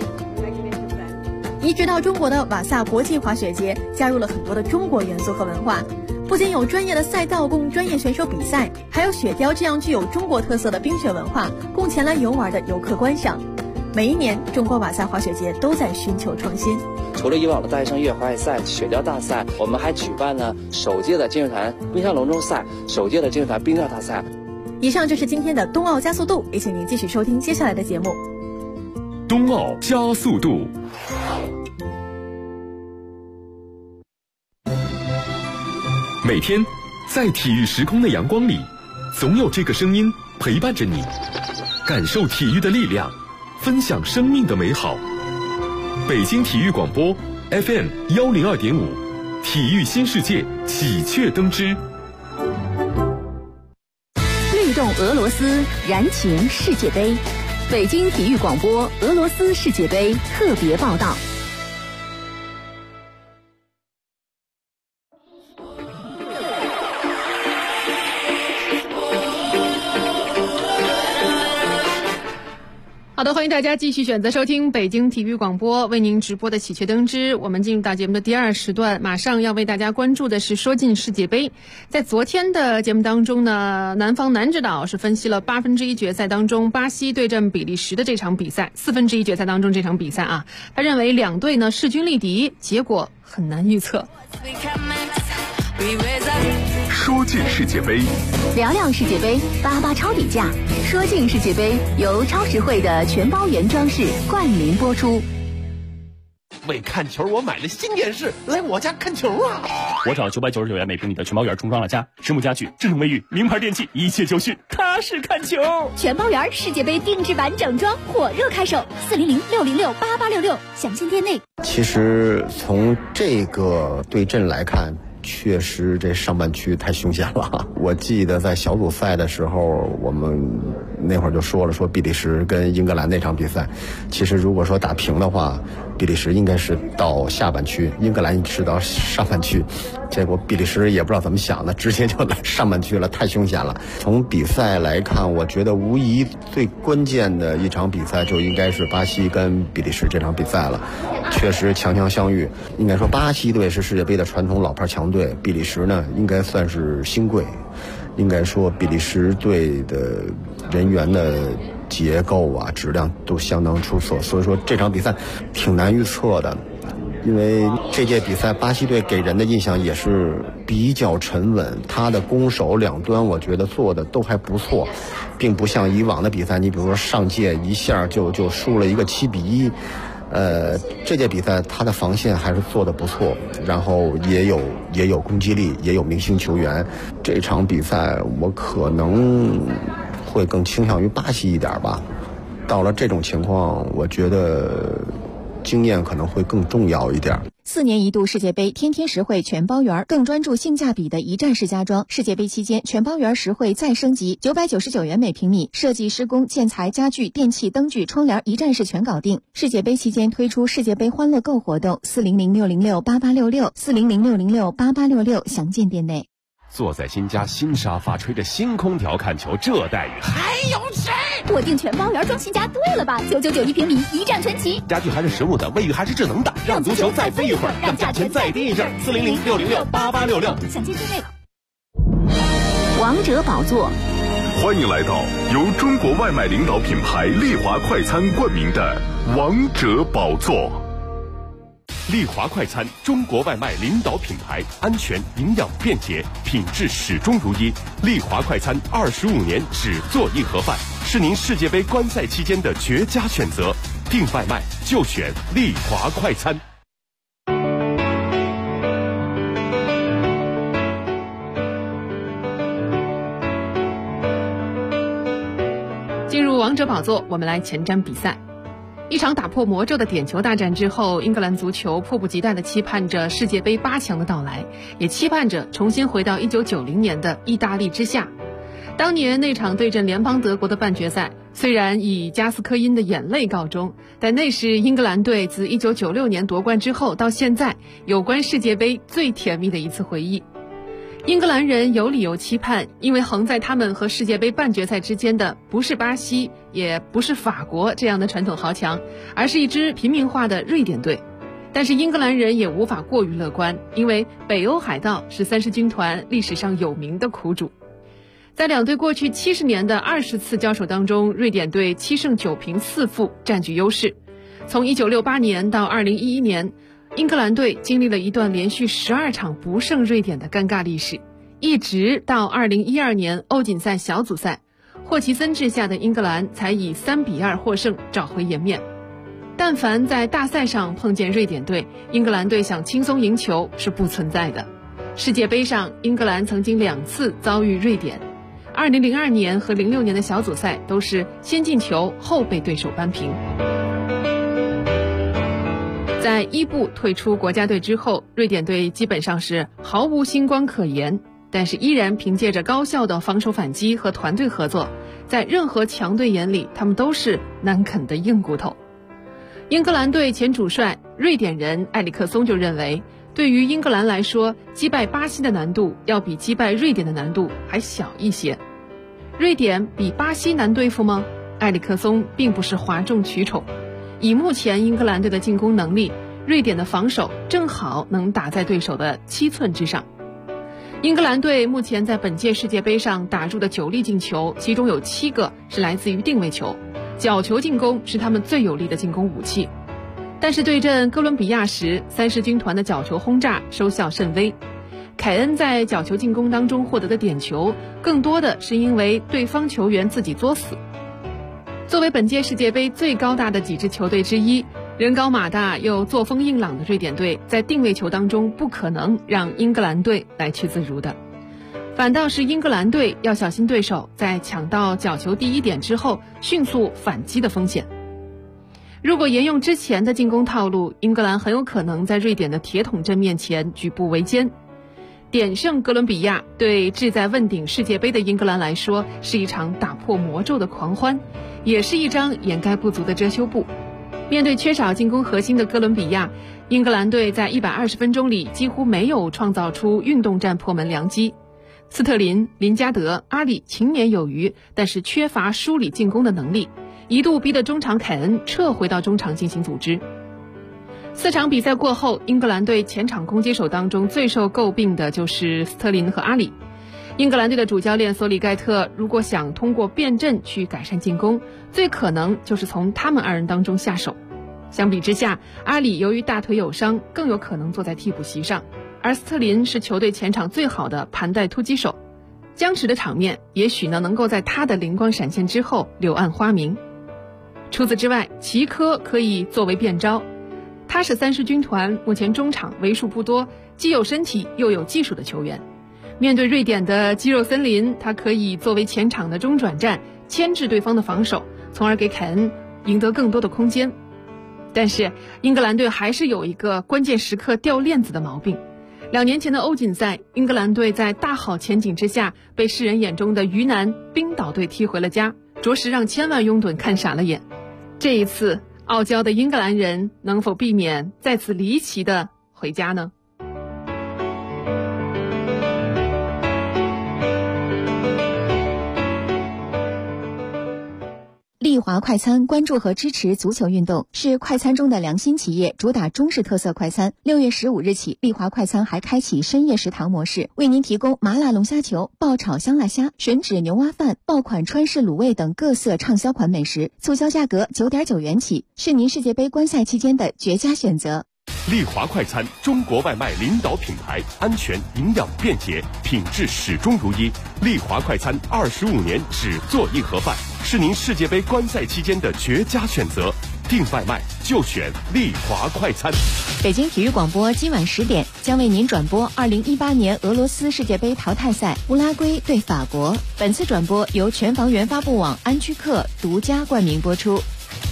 移植到中国的瓦萨国际滑雪节加入了很多的中国元素和文化，不仅有专业的赛道供专业选手比赛，还有雪雕这样具有中国特色的冰雪文化供前来游玩的游客观赏。每一年，中国瓦萨滑雪节都在寻求创新。 除了以往的大学生越野滑雪赛、雪雕大赛，我们还举办了首届的净月潭冰上龙舟赛、首届的净月潭冰钓大赛。 以上就是今天的冬奥加速度，也请您继续收听接下来的节目。 冬奥加速度。每天，在体育时空的阳光里，总有这个声音陪伴着你，感受体育的力量，分享生命的美好。北京体育广播 FM 102.5，体育新世界喜鹊登枝。 律动俄罗斯，燃情世界杯。北京体育广播俄罗斯世界杯特别报道。 好的，欢迎大家继续选择收听北京体育广播为您直播的喜鹊登枝。我们进入到节目的第2时段，马上要为大家关注的是说进世界杯。在昨天的节目当中呢，南方男指导是分析了1/8决赛当中巴西对阵比利时的这场比赛，1/4决赛当中这场比赛啊，他认为两队呢势均力敌，结果很难预测。 说尽世界杯， 聊聊世界杯，八八超底价，说尽世界杯，由超实惠的全包原装饰冠名播出。 为看球，我买了新电视，来我家看球啊！ 我找999元每平米的全包园重装了家，实木家具、智能卫浴、名牌电器，一切就绪，踏实看球。 全包园世界杯定制版整装火热开售，400-606-8866，详见店内。 其实从这个对阵来看，确实这上半区太凶险了。我记得在小组赛的时候，我们那会儿就说比利时跟英格兰那场比赛，其实如果说打平的话，比利时应该是到下半区，英格兰是到上半区。结果比利时也不知道怎么想的，直接就来上半区了，太凶险了。从比赛来看，我觉得无疑最关键的一场比赛就应该是巴西跟比利时这场比赛了。确实强强相遇，应该说巴西队是世界杯的传统老牌强队，比利时呢应该算是新贵。应该说比利时队的人员的结构啊质量都相当出色，所以说这场比赛挺难预测的。因为这届比赛巴西队给人的印象也是比较沉稳，他的攻守两端我觉得做的都还不错，并不像以往的比赛，你比如说上届一下就输了一个7-1，这届比赛他的防线还是做得不错，然后也有攻击力，也有明星球员。这场比赛我可能会更倾向于巴西一点吧。到了这种情况，我觉得经验可能会更重要一点。 4年一度世界杯天天实惠全包园，更专注性价比的一站式家装。世界杯期间全包园实惠再升级，999元每平米，设计、施工、建材、家具、电器、灯具、窗帘一站式全搞定。世界杯期间推出世界杯欢乐购活动，400-606-8866 400-606-8866，详见店内。 坐在新家新沙发，吹着新空调看球，这待遇还有谁？ 我订全包园装新家对了吧？999一平米，一站全齐。 家具还是实木的，卫浴还是智能的，让足球再飞一会儿，让价钱再低一阵。400-606-8866， 详见店内。王者宝座， 欢迎来到由中国外卖领导品牌丽华快餐冠名的王者宝座。 丽华快餐，中国外卖领导品牌，安全、营养、便捷，品质始终如一。丽华快餐25年只做一盒饭，是您世界杯观赛期间的绝佳选择。订外卖就选丽华快餐。 进入王者宝座，我们来前瞻比赛。一场打破魔咒的点球大战之后，英格兰足球迫不及待地期盼着世界杯8强的到来，也期盼着重新回到1990年的意大利之下。当年那场对阵联邦德国的半决赛，虽然以加斯科因的眼泪告终，但那是英格兰队自1996年夺冠之后到现在有关世界杯最甜蜜的一次回忆。英格兰人有理由期盼，因为横在他们和世界杯半决赛之间的不是巴西，也不是法国这样的传统豪强，而是一支平民化的瑞典队。但是英格兰人也无法过于乐观，因为北欧海盗是30军团历史上有名的苦主。在两队过去70年的20次交手当中，瑞典队7胜9平4负占据优势。从1968年到2011年，英格兰队经历了一段连续12场不胜瑞典的尴尬历史，一直到2012年欧锦赛小组赛，霍奇森治下的英格兰才以3-2获胜，找回颜面。但凡在大赛上碰见瑞典队，英格兰队想轻松赢球是不存在的。世界杯上，英格兰曾经2次遭遇瑞典，2002年和06年的小组赛都是先进球后被对手扳平。在伊布退出国家队之后，瑞典队基本上是毫无星光可言，但是依然凭借着高效的防守反击和团队合作，在任何强队眼里，他们都是难啃的硬骨头。英格兰队前主帅瑞典人埃里克松就认为，对于英格兰来说，击败巴西的难度要比击败瑞典的难度还小一些。瑞典比巴西难对付吗？埃里克松并不是哗众取宠。以目前英格兰队的进攻能力，瑞典的防守正好能打在对手的7寸之上。英格兰队目前在本届世界杯上打入的9粒进球，其中有7个是来自于定位球，角球进攻是他们最有力的进攻武器。但是对阵哥伦比亚时，30军团的角球轰炸收效甚微。 凯恩在角球进攻当中获得的点球，更多的是因为对方球员自己作死。作为本届世界杯最高大的几支球队之一，人高马大又作风硬朗的瑞典队，在定位球当中不可能让英格兰队来去自如的，反倒是英格兰队要小心对手在抢到角球第一点之后迅速反击的风险。如果沿用之前的进攻套路，英格兰很有可能在瑞典的铁桶阵面前举步维艰。点胜哥伦比亚对志在问鼎世界杯的英格兰来说，是一场打破魔咒的狂欢，也是一张掩盖不足的遮羞布。面对缺少进攻核心的哥伦比亚，英格兰队在120分钟里几乎没有创造出运动战破门良机。斯特林、林加德、阿里勤勉有余，但是缺乏梳理进攻的能力，一度逼得中场凯恩撤回到中场进行组织。4场比赛过后，英格兰队前场攻击手当中最受诟病的就是斯特林和阿里。英格兰队的主教练索里盖特如果想通过变阵去改善进攻，最可能就是从他们2人当中下手。相比之下，阿里由于大腿有伤，更有可能坐在替补席上，而斯特林是球队前场最好的盘带突击手。僵持的场面也许能够在他的灵光闪现之后柳暗花明。除此之外，齐科可以作为变招，他是3狮军团目前中场为数不多既有身体又有技术的球员。面对瑞典的肌肉森林，他可以作为前场的中转站，牵制对方的防守，从而给凯恩赢得更多的空间。但是英格兰队还是有一个关键时刻掉链子的毛病。2年前的欧锦赛，英格兰队在大好前景之下被世人眼中的鱼腩冰岛队踢回了家，着实让千万拥趸看傻了眼。这一次傲娇的英格兰人能否避免再次离奇的回家呢？ 丽华快餐关注和支持足球运动，是快餐中的良心企业，主打中式特色快餐。6月15日起，丽华快餐还开启深夜食堂模式，为您提供麻辣龙虾球、爆炒香辣虾、吮指牛蛙饭、爆款川式卤味等各色畅销款美食，促销价格9.9元起，是您世界杯观赛期间的绝佳选择。 丽华快餐，中国外卖领导品牌，安全、营养、便捷，品质始终如一。丽华快餐25年只做一盒饭，是您世界杯观赛期间的绝佳选择。订外卖就选丽华快餐。 北京体育广播今晚10点将为您转播2018年俄罗斯世界杯淘汰赛乌拉圭对法国。本次转播由全房源发布网安居客独家冠名播出。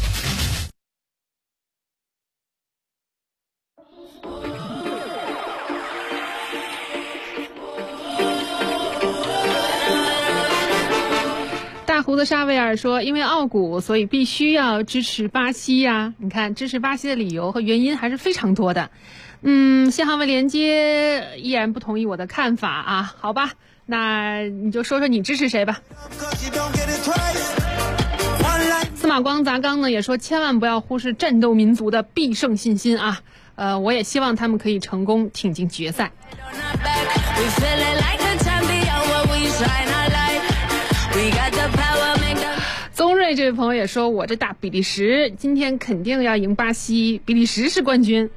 大胡子沙维尔说，因为奥古，所以必须要支持巴西呀。你看，支持巴西的理由和原因还是非常多的。信号位连接依然不同意我的看法啊，好吧，那你就说说你支持谁吧。司马光砸缸呢也说，千万不要忽视战斗民族的必胜信心啊。我也希望他们可以成功挺进决赛。宗瑞这位朋友也说，我这大比利时今天肯定要赢巴西，比利时是冠军。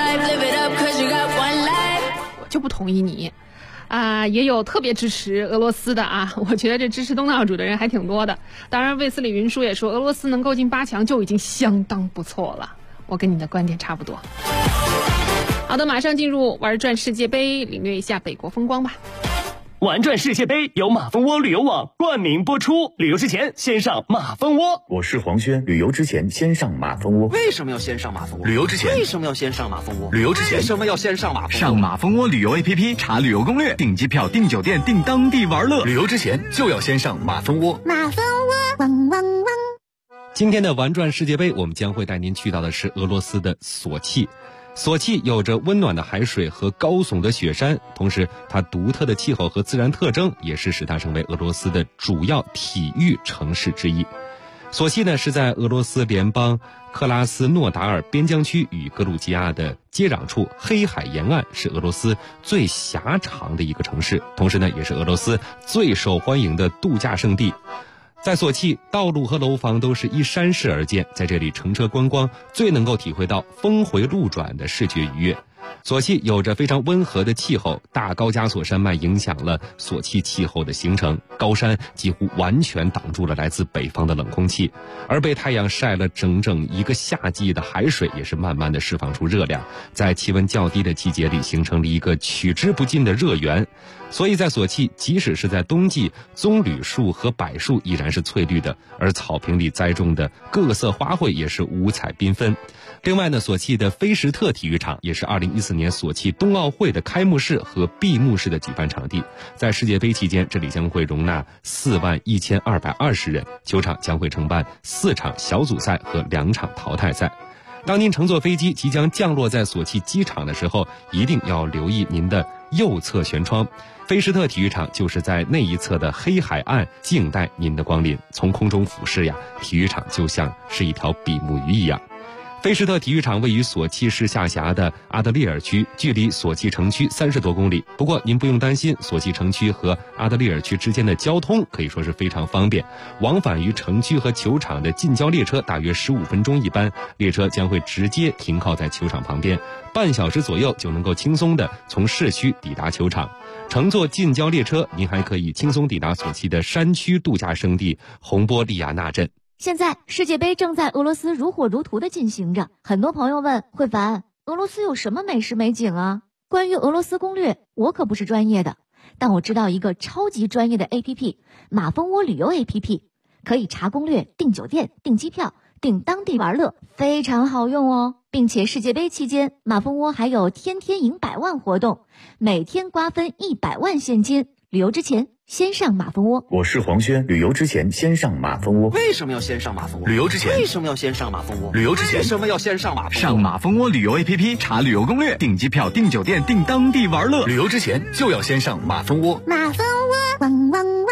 我就不同意你也有特别支持俄罗斯的啊，我觉得这支持东道主的人还挺多的。当然卫斯理云舒也说，俄罗斯能够进8强就已经相当不错了，我跟你的观点差不多。好的，马上进入玩转世界杯，领略一下北国风光吧。 玩转世界杯由马蜂窝旅游网冠名播出，旅游之前先上马蜂窝。 我是黄轩，旅游之前先上马蜂窝。 为什么要先上马蜂窝？ 旅游之前为什么要先上马蜂窝？ 旅游之前为什么要先上马蜂窝？ 上马蜂窝旅游 APP 查旅游攻略，订机票、订酒店、订当地玩乐。旅游之前就要先上马蜂窝。 马蜂窝，汪汪汪！ 今天的玩转世界杯，我们将会带您去到的是俄罗斯的索契。索契有着温暖的海水和高耸的雪山，同时它独特的气候和自然特征也是使它成为俄罗斯的主要体育城市之一。索契呢是在俄罗斯联邦克拉斯诺达尔边疆区与格鲁吉亚的接壤处，黑海沿岸，是俄罗斯最狭长的一个城市，同时呢也是俄罗斯最受欢迎的度假胜地。在索契，道路和楼房都是依山势而建，在这里乘车观光最能够体会到峰回路转的视觉愉悦。 索契有着非常温和的气候，大高加索山脉影响了索契气候的形成，高山几乎完全挡住了来自北方的冷空气，而被太阳晒了整整一个夏季的海水也是慢慢的释放出热量，在气温较低的季节里形成了一个取之不尽的热源。所以在索契，即使是在冬季，棕榈树和柏树依然是翠绿的，而草坪里栽种的各色花卉也是五彩缤纷。另外呢，索契的菲什特体育场也是2014年索契冬奥会的开幕式和闭幕式的举办场地。在世界杯期间，这里将会容纳41220人，球场将会承办4场小组赛和2场淘汰赛。当您乘坐飞机即将降落在索契机场的时候，一定要留意您的右侧舷窗。菲什特体育场就是在那一侧的黑海岸静待您的光临。从空中俯视呀，体育场就像是一条比目鱼一样。菲什特体育场位于索契市下辖的阿德利尔区，距离索契城区30多公里。不过您不用担心，索契城区和阿德利尔区之间的交通可以说是非常方便，往返于城区和球场的近郊列车大约15分钟一班，列车将会直接停靠在球场旁边，半小时左右就能够轻松地从市区抵达球场。乘坐近郊列车，您还可以轻松抵达索契的山区度假胜地洪波利亚纳镇。 现在世界杯正在俄罗斯如火如荼地进行着，很多朋友问慧凡，俄罗斯有什么美食美景啊？关于俄罗斯攻略，我可不是专业的，但我知道一个超级专业的 APP， 马蜂窝旅游 APP， 可以查攻略、订酒店、订机票、订当地玩乐，非常好用哦。并且世界杯期间，马蜂窝还有天天赢100万活动，每天瓜分100万现金。旅游之前先上马蜂窝。 我是黄轩，旅游之前先上马蜂窝。 为什么要先上马蜂窝？ 旅游之前为什么要先上马蜂窝？ 旅游之前为什么要先上马蜂窝？ 上马蜂窝旅游 APP 查旅游攻略，订机票、订酒店、订当地玩乐。旅游之前就要先上马蜂窝。 马蜂窝，汪汪汪。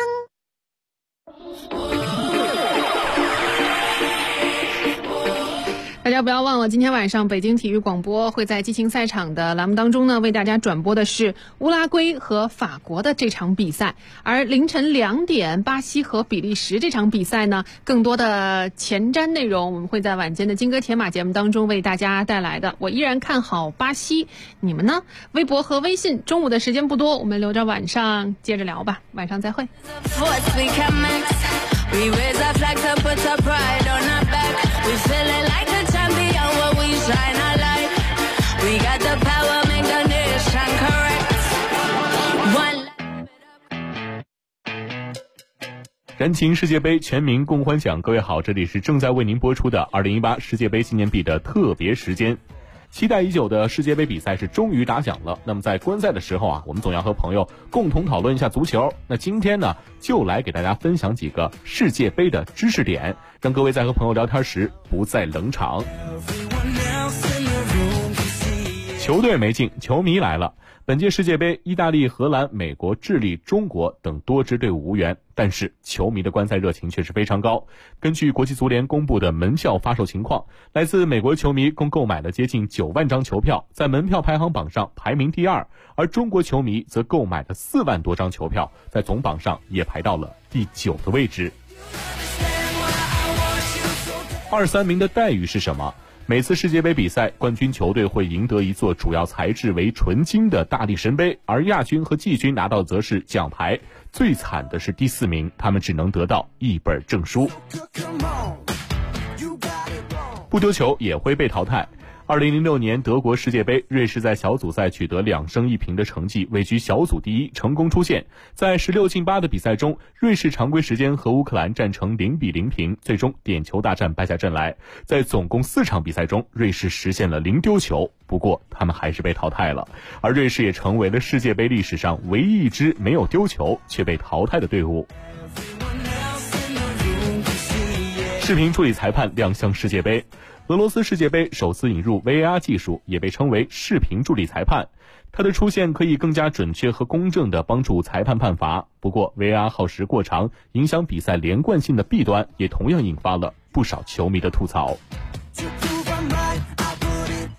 大家不要忘了，今天晚上北京体育广播会在激情赛场的栏目当中呢，为大家转播的是乌拉圭和法国的这场比赛。而凌晨2点，巴西和比利时这场比赛呢，更多的前瞻内容我们会在晚间的金戈铁马节目当中为大家带来的。我依然看好巴西，你们呢？微博和微信中午的时间不多，我们留着晚上接着聊吧。晚上再会。We raise our flags and put our pride on our back. We feeling like a champion when we shine our light. We got the power, make the nation correct. 燃情世界杯，全民共欢享。各位好，这里是正在为您播出的2018世界杯纪念币的特别时间。期待已久的世界杯比赛是终于打响了。那么在观赛的时候啊，我们总要和朋友共同讨论一下足球。那今天呢，就来给大家分享几个世界杯的知识点，让各位在和朋友聊天时不再冷场。球队没进，球迷来了。本届世界杯，意大利、荷兰、美国、智利、中国等多支队伍无缘，但是球迷的观赛热情却是非常高。根据国际足联公布的门票发售情况，来自美国球迷共购买了接近9万张球票，在门票排行榜上排名第2，而中国球迷则购买了4万多张球票，在总榜上也排到了第9的位置。2、3名的待遇是什么？每次世界杯比赛，冠军球队会赢得一座主要材质为纯金的大力神杯，而亚军和季军拿到则是奖牌。最惨的是第4名，他们只能得到一本证书。不丢球也会被淘汰。2006年德国世界杯，瑞士在小组赛取得2胜1平的成绩，位居小组第1，成功出线。在16进8的比赛中，瑞士常规时间和乌克兰战成0-0平，最终点球大战败下阵来。在总共4场比赛中，瑞士实现了0丢球，不过他们还是被淘汰了。而瑞士也成为了世界杯历史上唯一一支没有丢球却被淘汰的队伍。视频助理裁判亮相世界杯。俄罗斯世界杯首次引入 VAR 技术，也被称为视频助理裁判。它的出现可以更加准确和公正地帮助裁判判罚。不过 VAR 耗时过长，影响比赛连贯性的弊端也同样引发了不少球迷的吐槽。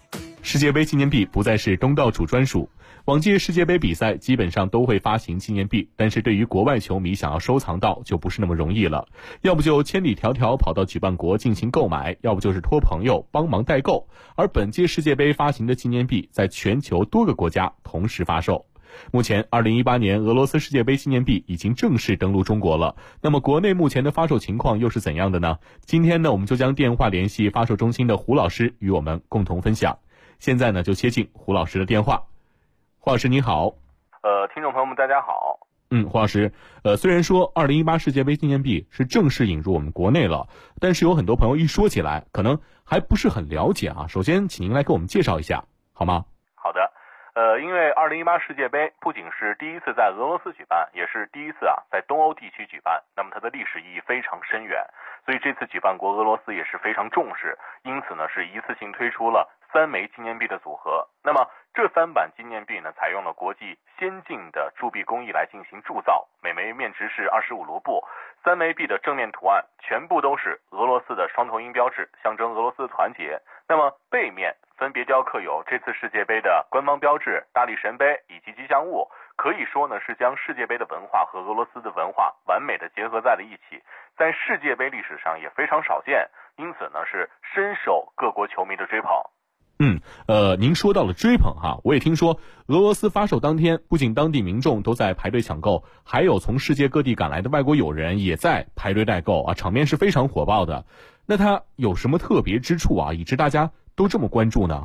世界杯纪念币不再是东道主专属。往届世界杯比赛基本上都会发行纪念币，但是对于国外球迷想要收藏到就不是那么容易了，要不就千里迢迢跑到举办国进行购买，要不就是托朋友帮忙代购。而本届世界杯发行的纪念币在全球多个国家同时发售。目前2018年俄罗斯世界杯纪念币已经正式登陆中国了，那么国内目前的发售情况又是怎样的呢？今天呢，我们就将电话联系发售中心的胡老师与我们共同分享。现在呢，就接进胡老师的电话。胡老师你好。 听众朋友们大家好。 胡老师，虽然说2018世界杯纪念币是正式引入我们国内了，但是有很多朋友一说起来可能还不是很了解啊。首先请您来给我们介绍一下好吗？ 好的。因为2018世界杯不仅是第一次在俄罗斯举办，也是第一次在东欧地区举办，那么它的历史意义非常深远，所以这次举办国俄罗斯也是非常重视，因此呢是一次性推出了3枚纪念币的组合。那么这3版纪念币呢，采用了国际先进的铸币工艺来进行铸造，每枚面值是25卢布。3枚币的正面图案全部都是俄罗斯的双头鹰标志，象征俄罗斯的团结。那么背面分别雕刻有这次世界杯的官方标志、大力神杯以及吉祥物，可以说呢是将世界杯的文化和俄罗斯的文化完美的结合在了一起，在世界杯历史上也非常少见，因此呢是深受各国球迷的追捧。 您说到了追捧哈，我也听说俄罗斯发售当天，不仅当地民众都在排队抢购，还有从世界各地赶来的外国友人也在排队代购啊，场面是非常火爆的。那它有什么特别之处啊，以致大家都这么关注呢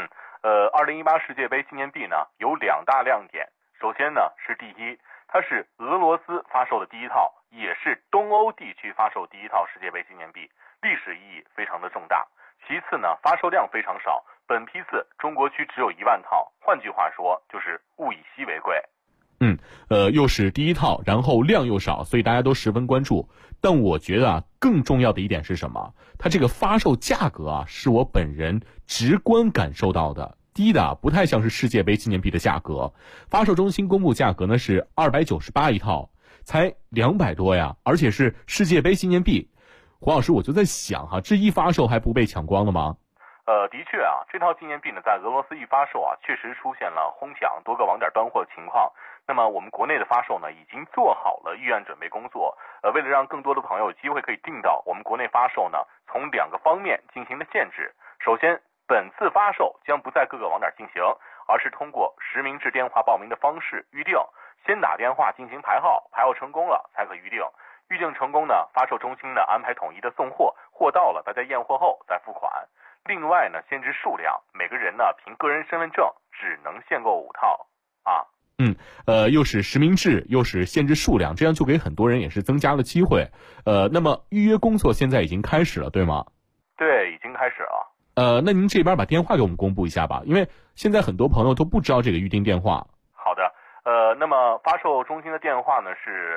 ？2018世界杯纪念币呢有2大亮点。首先呢是第一，它是俄罗斯发售的第一套，也是东欧地区发售第一套世界杯纪念币，历史意义非常的重大。其次呢，发售量非常少，本批次中国区只有1万套，换句话说就是物以稀为贵。 又是第一套，然后量又少，所以大家都十分关注。但我觉得更重要的一点是什么？它这个发售价格是我本人直观感受到的，低的不太像是世界杯纪念币的价格。发售中心公布价格呢是298一套，才200多呀，而且是世界杯纪念币。胡老师，我就在想这一发售还不被抢光了吗？ 的确这套纪念币呢，在俄罗斯一发售确实出现了哄抢、多个网点断货的情况。那么我们国内的发售呢，已经做好了预案准备工作。为了让更多的朋友有机会可以订到，我们国内发售呢，从2个方面进行了限制。首先，本次发售将不在各个网点进行，而是通过实名制电话报名的方式预定，先打电话进行排号，排号成功了才可预定。预定成功呢，发售中心呢安排统一的送货，货到了大家验货后再付款。另外呢，限制数量，每个人呢凭个人身份证只能限购5套又是实名制，又是限制数量，这样就给很多人也是增加了机会。那么预约工作现在已经开始了，对吗？ 对，已经开始了。 那您这边把电话给我们公布一下吧，因为现在很多朋友都不知道这个预订电话。 好的，那么发售中心的电话呢是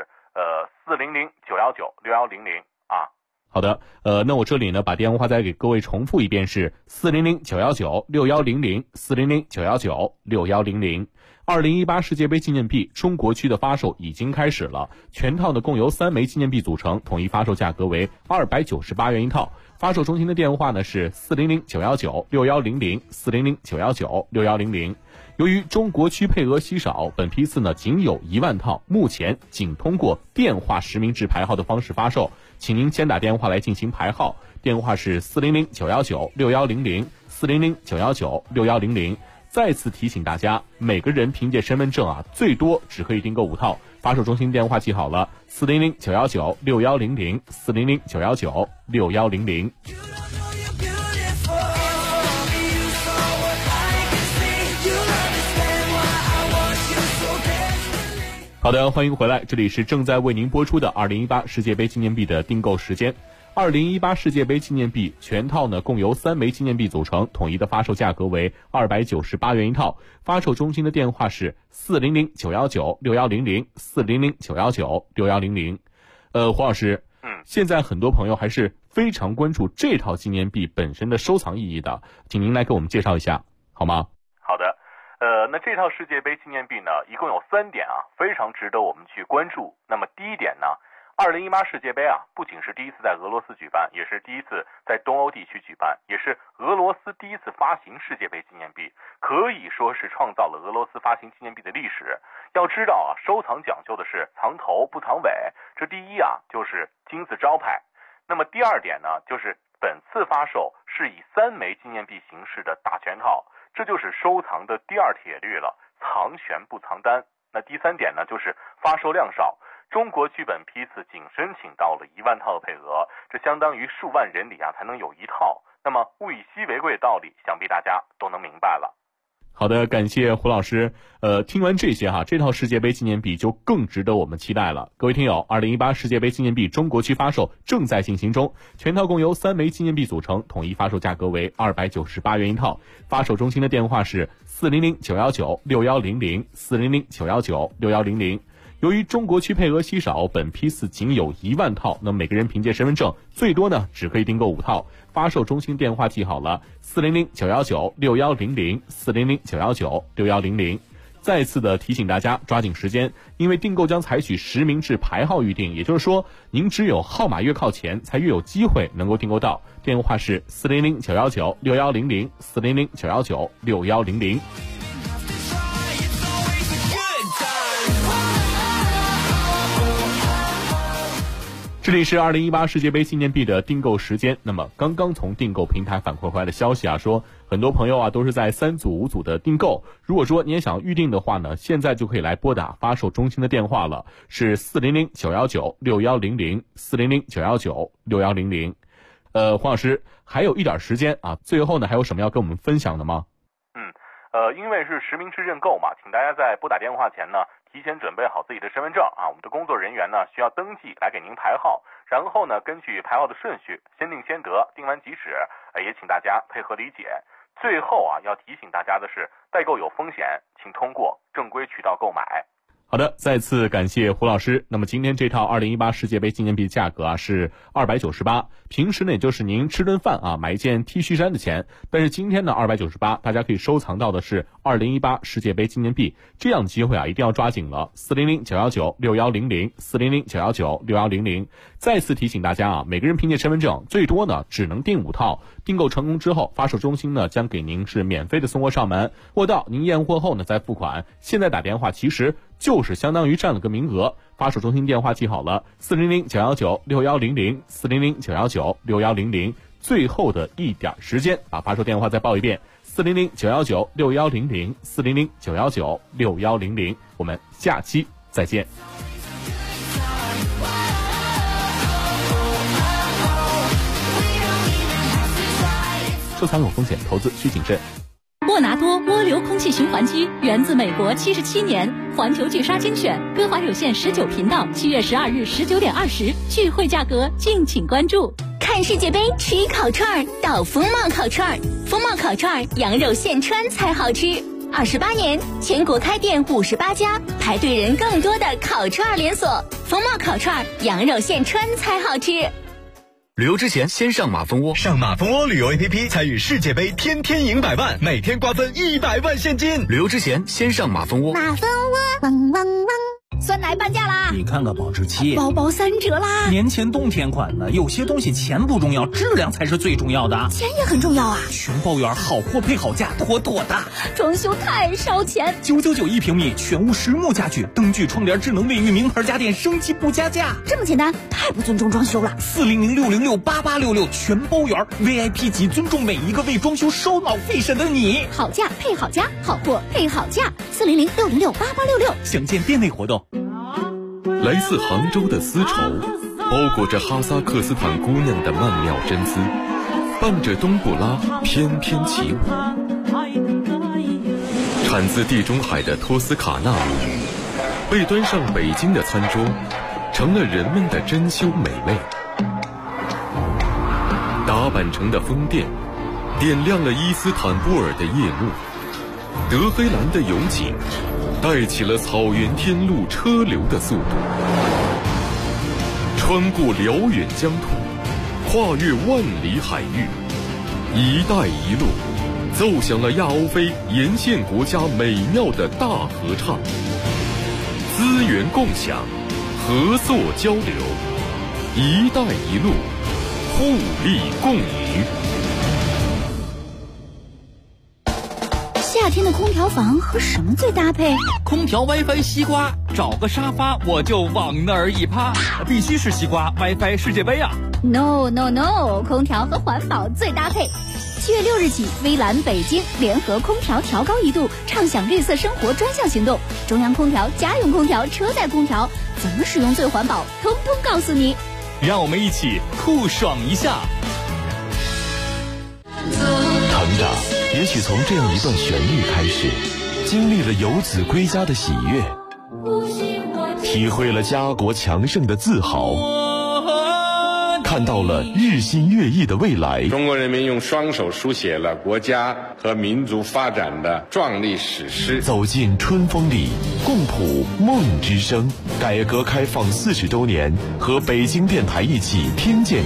400-919-6100 好的，那我这里呢把电话再给各位重复一遍，是400-919-6100 400-919-6100。2018世界杯纪念币中国区的发售已经开始了，全套呢共由3枚纪念币组成，统一发售价格为298元一套。发售中心的电话呢是400-919-6100 400-919-6100。由于中国区配额稀少，本批次呢仅有1万套，目前仅通过电话实名制排号的方式发售，请您先打电话来进行排号，电话是400-919-6100 400-919-6100。再次提醒大家，每个人凭借身份证最多只可以订购5套。发售中心电话记好了，400-919-6100 400-919-6100。好的，欢迎回来，这里是正在为您播出的2018世界杯纪念币的订购时间。2018世界杯纪念币全套呢共由3枚纪念币组成，统一的发售价格为298元一套。发售中心的电话是400-919-6100 400-919-6100。胡老师，现在很多朋友还是非常关注这套纪念币本身的收藏意义的，请您来给我们介绍一下好吗？ 好的，那这套世界杯纪念币呢，一共有3点非常值得我们去关注。那么第一点呢 2018世界杯啊，不仅是第一次在俄罗斯举办，也是第一次在东欧地区举办，也是俄罗斯第一次发行世界杯纪念币，可以说是创造了俄罗斯发行纪念币的历史。要知道啊，收藏讲究的是藏头不藏尾，这第一啊就是金字招牌。那么第二点呢，就是本次发售是以3枚纪念币形式的大全套，这就是收藏的第二铁律了，藏悬不藏单。那第3点呢，就是发售量少。中国剧本批次仅申请到了1万套的配额，这相当于数万人里啊才能有1套。那么物以稀为贵的道理，想必大家都能明白了。 好的，感谢胡老师。听完这些这套世界杯纪念币就更值得我们期待了。各位听友，2018世界杯纪念币中国区发售正在进行中，全套共由3枚纪念币组成，统一发售价格为298元一套。发售中心的电话是400-919-6100 400-919-6100。由于中国区配额稀少，本批次仅有1万套，那每个人凭借身份证最多呢只可以订购5套。发售中心电话记好了，400-919-6100 400-919-6100。再次的提醒大家抓紧时间，因为订购将采取实名制排号预订，也就是说您只有号码越靠前才越有机会能够订购到。电话是400-919-6100 400-919-6100。这里是2018世界杯纪念币的订购时间。那么刚刚从订购平台反馈回来的消息说很多朋友都是在3组5组的订购。如果说你也想预定的话呢，现在就可以来拨打发售中心的电话了，是400-919-6100 400-919-6100。黄老师还有一点时间最后呢还有什么要跟我们分享的吗？ 因为是实名制认购嘛，请大家在拨打电话前呢提前准备好自己的身份证我们的工作人员呢需要登记来给您排号，然后呢根据排号的顺序先定先得，定完即止，也请大家配合理解。最后要提醒大家的是，代购有风险，请通过正规渠道购买。 好的，再次感谢胡老师。那么今天这套2018世界杯纪念币价格是298，平时呢也就是您吃顿饭买一件 T 恤衫的钱，但是今天呢298，大家可以收藏到的是2018世界杯纪念币，这样的机会一定要抓紧了。400-919-6100 400-919-6100。再次提醒大家每个人凭借身份证最多呢只能订5套，订购成功之后，发售中心呢将给您是免费的送货上门，货到您验货后呢再付款。现在打电话其实就是相当于占了个名额。发售中心电话记好了，400-919-6100 400-919-6100。最后的一点时间，把发售电话再报一遍，400-919-6100 400-919-6100。我们下期再见。收藏有风险，投资需谨慎。 沃纳多涡流空气循环机源自美国77年，环球巨鲨精选，歌华有线19频道，7月12日19点20，聚会价格敬请关注。 看世界杯吃烤串到风貌烤串，风貌烤串羊肉现穿才好吃。28年，全国开店58家，排队人更多的烤串连锁。风貌烤串羊肉现穿才好吃。 旅游之前先上马蜂窝，上马蜂窝旅游 APP 参与世界杯，天天赢100万，每天瓜分100万现金。旅游之前先上马蜂窝。 马蜂窝，汪汪汪！ 酸奶半价啦！ 你看看保质期， 包包3折啦！ 年前冬天款的，有些东西钱不重要，质量才是最重要的。 钱也很重要啊！ 全包圆，好货配好价，妥妥的。 装修太烧钱 ，999一平米，全屋实木家具，灯具、窗帘、智能卫浴，名牌家电，升级不加价。 这么简单，太不尊重装修了。 400-606-8866，全包圆 ，VIP 级，尊重每一个为装修烧脑费神的你。 好价配好家，好货配好价。400-606-8866， 详见店内活动。 来自杭州的丝绸，包裹着哈萨克斯坦姑娘的曼妙真丝，伴着冬不拉翩翩起舞。产自地中海的托斯卡纳米，被端上北京的餐桌，成了人们的珍馐美味。打扮成的风电，点亮了伊斯坦布尔的夜幕。德黑兰的油井，带起了草原天路车流的速度。穿过辽远疆土，跨越万里海域，一带一路奏响了亚欧非沿线国家美妙的大合唱。资源共享， 合作交流，一带一路，互利共赢。 夏天的空调房和什么最搭配？ 空调 WiFi 西瓜，找个沙发我就往那儿一趴，必须是西瓜 WiFi 世界杯啊 ！No， 空调和环保最搭配。7月6日起，微蓝北京联合空调调高一度，畅享绿色生活专项行动。中央空调、家用空调、车载空调，怎么使用最环保，通通告诉你。 让我们一起酷爽一下。 成长也许从这样一段旋律开始，经历了游子归家的喜悦，体会了家国强盛的自豪，看到了日新月异的未来。 中国人民用双手书写了国家和民族发展的壮丽史诗。 走进春风里，共谱梦之声。改革开放40周年，和北京电台一起听见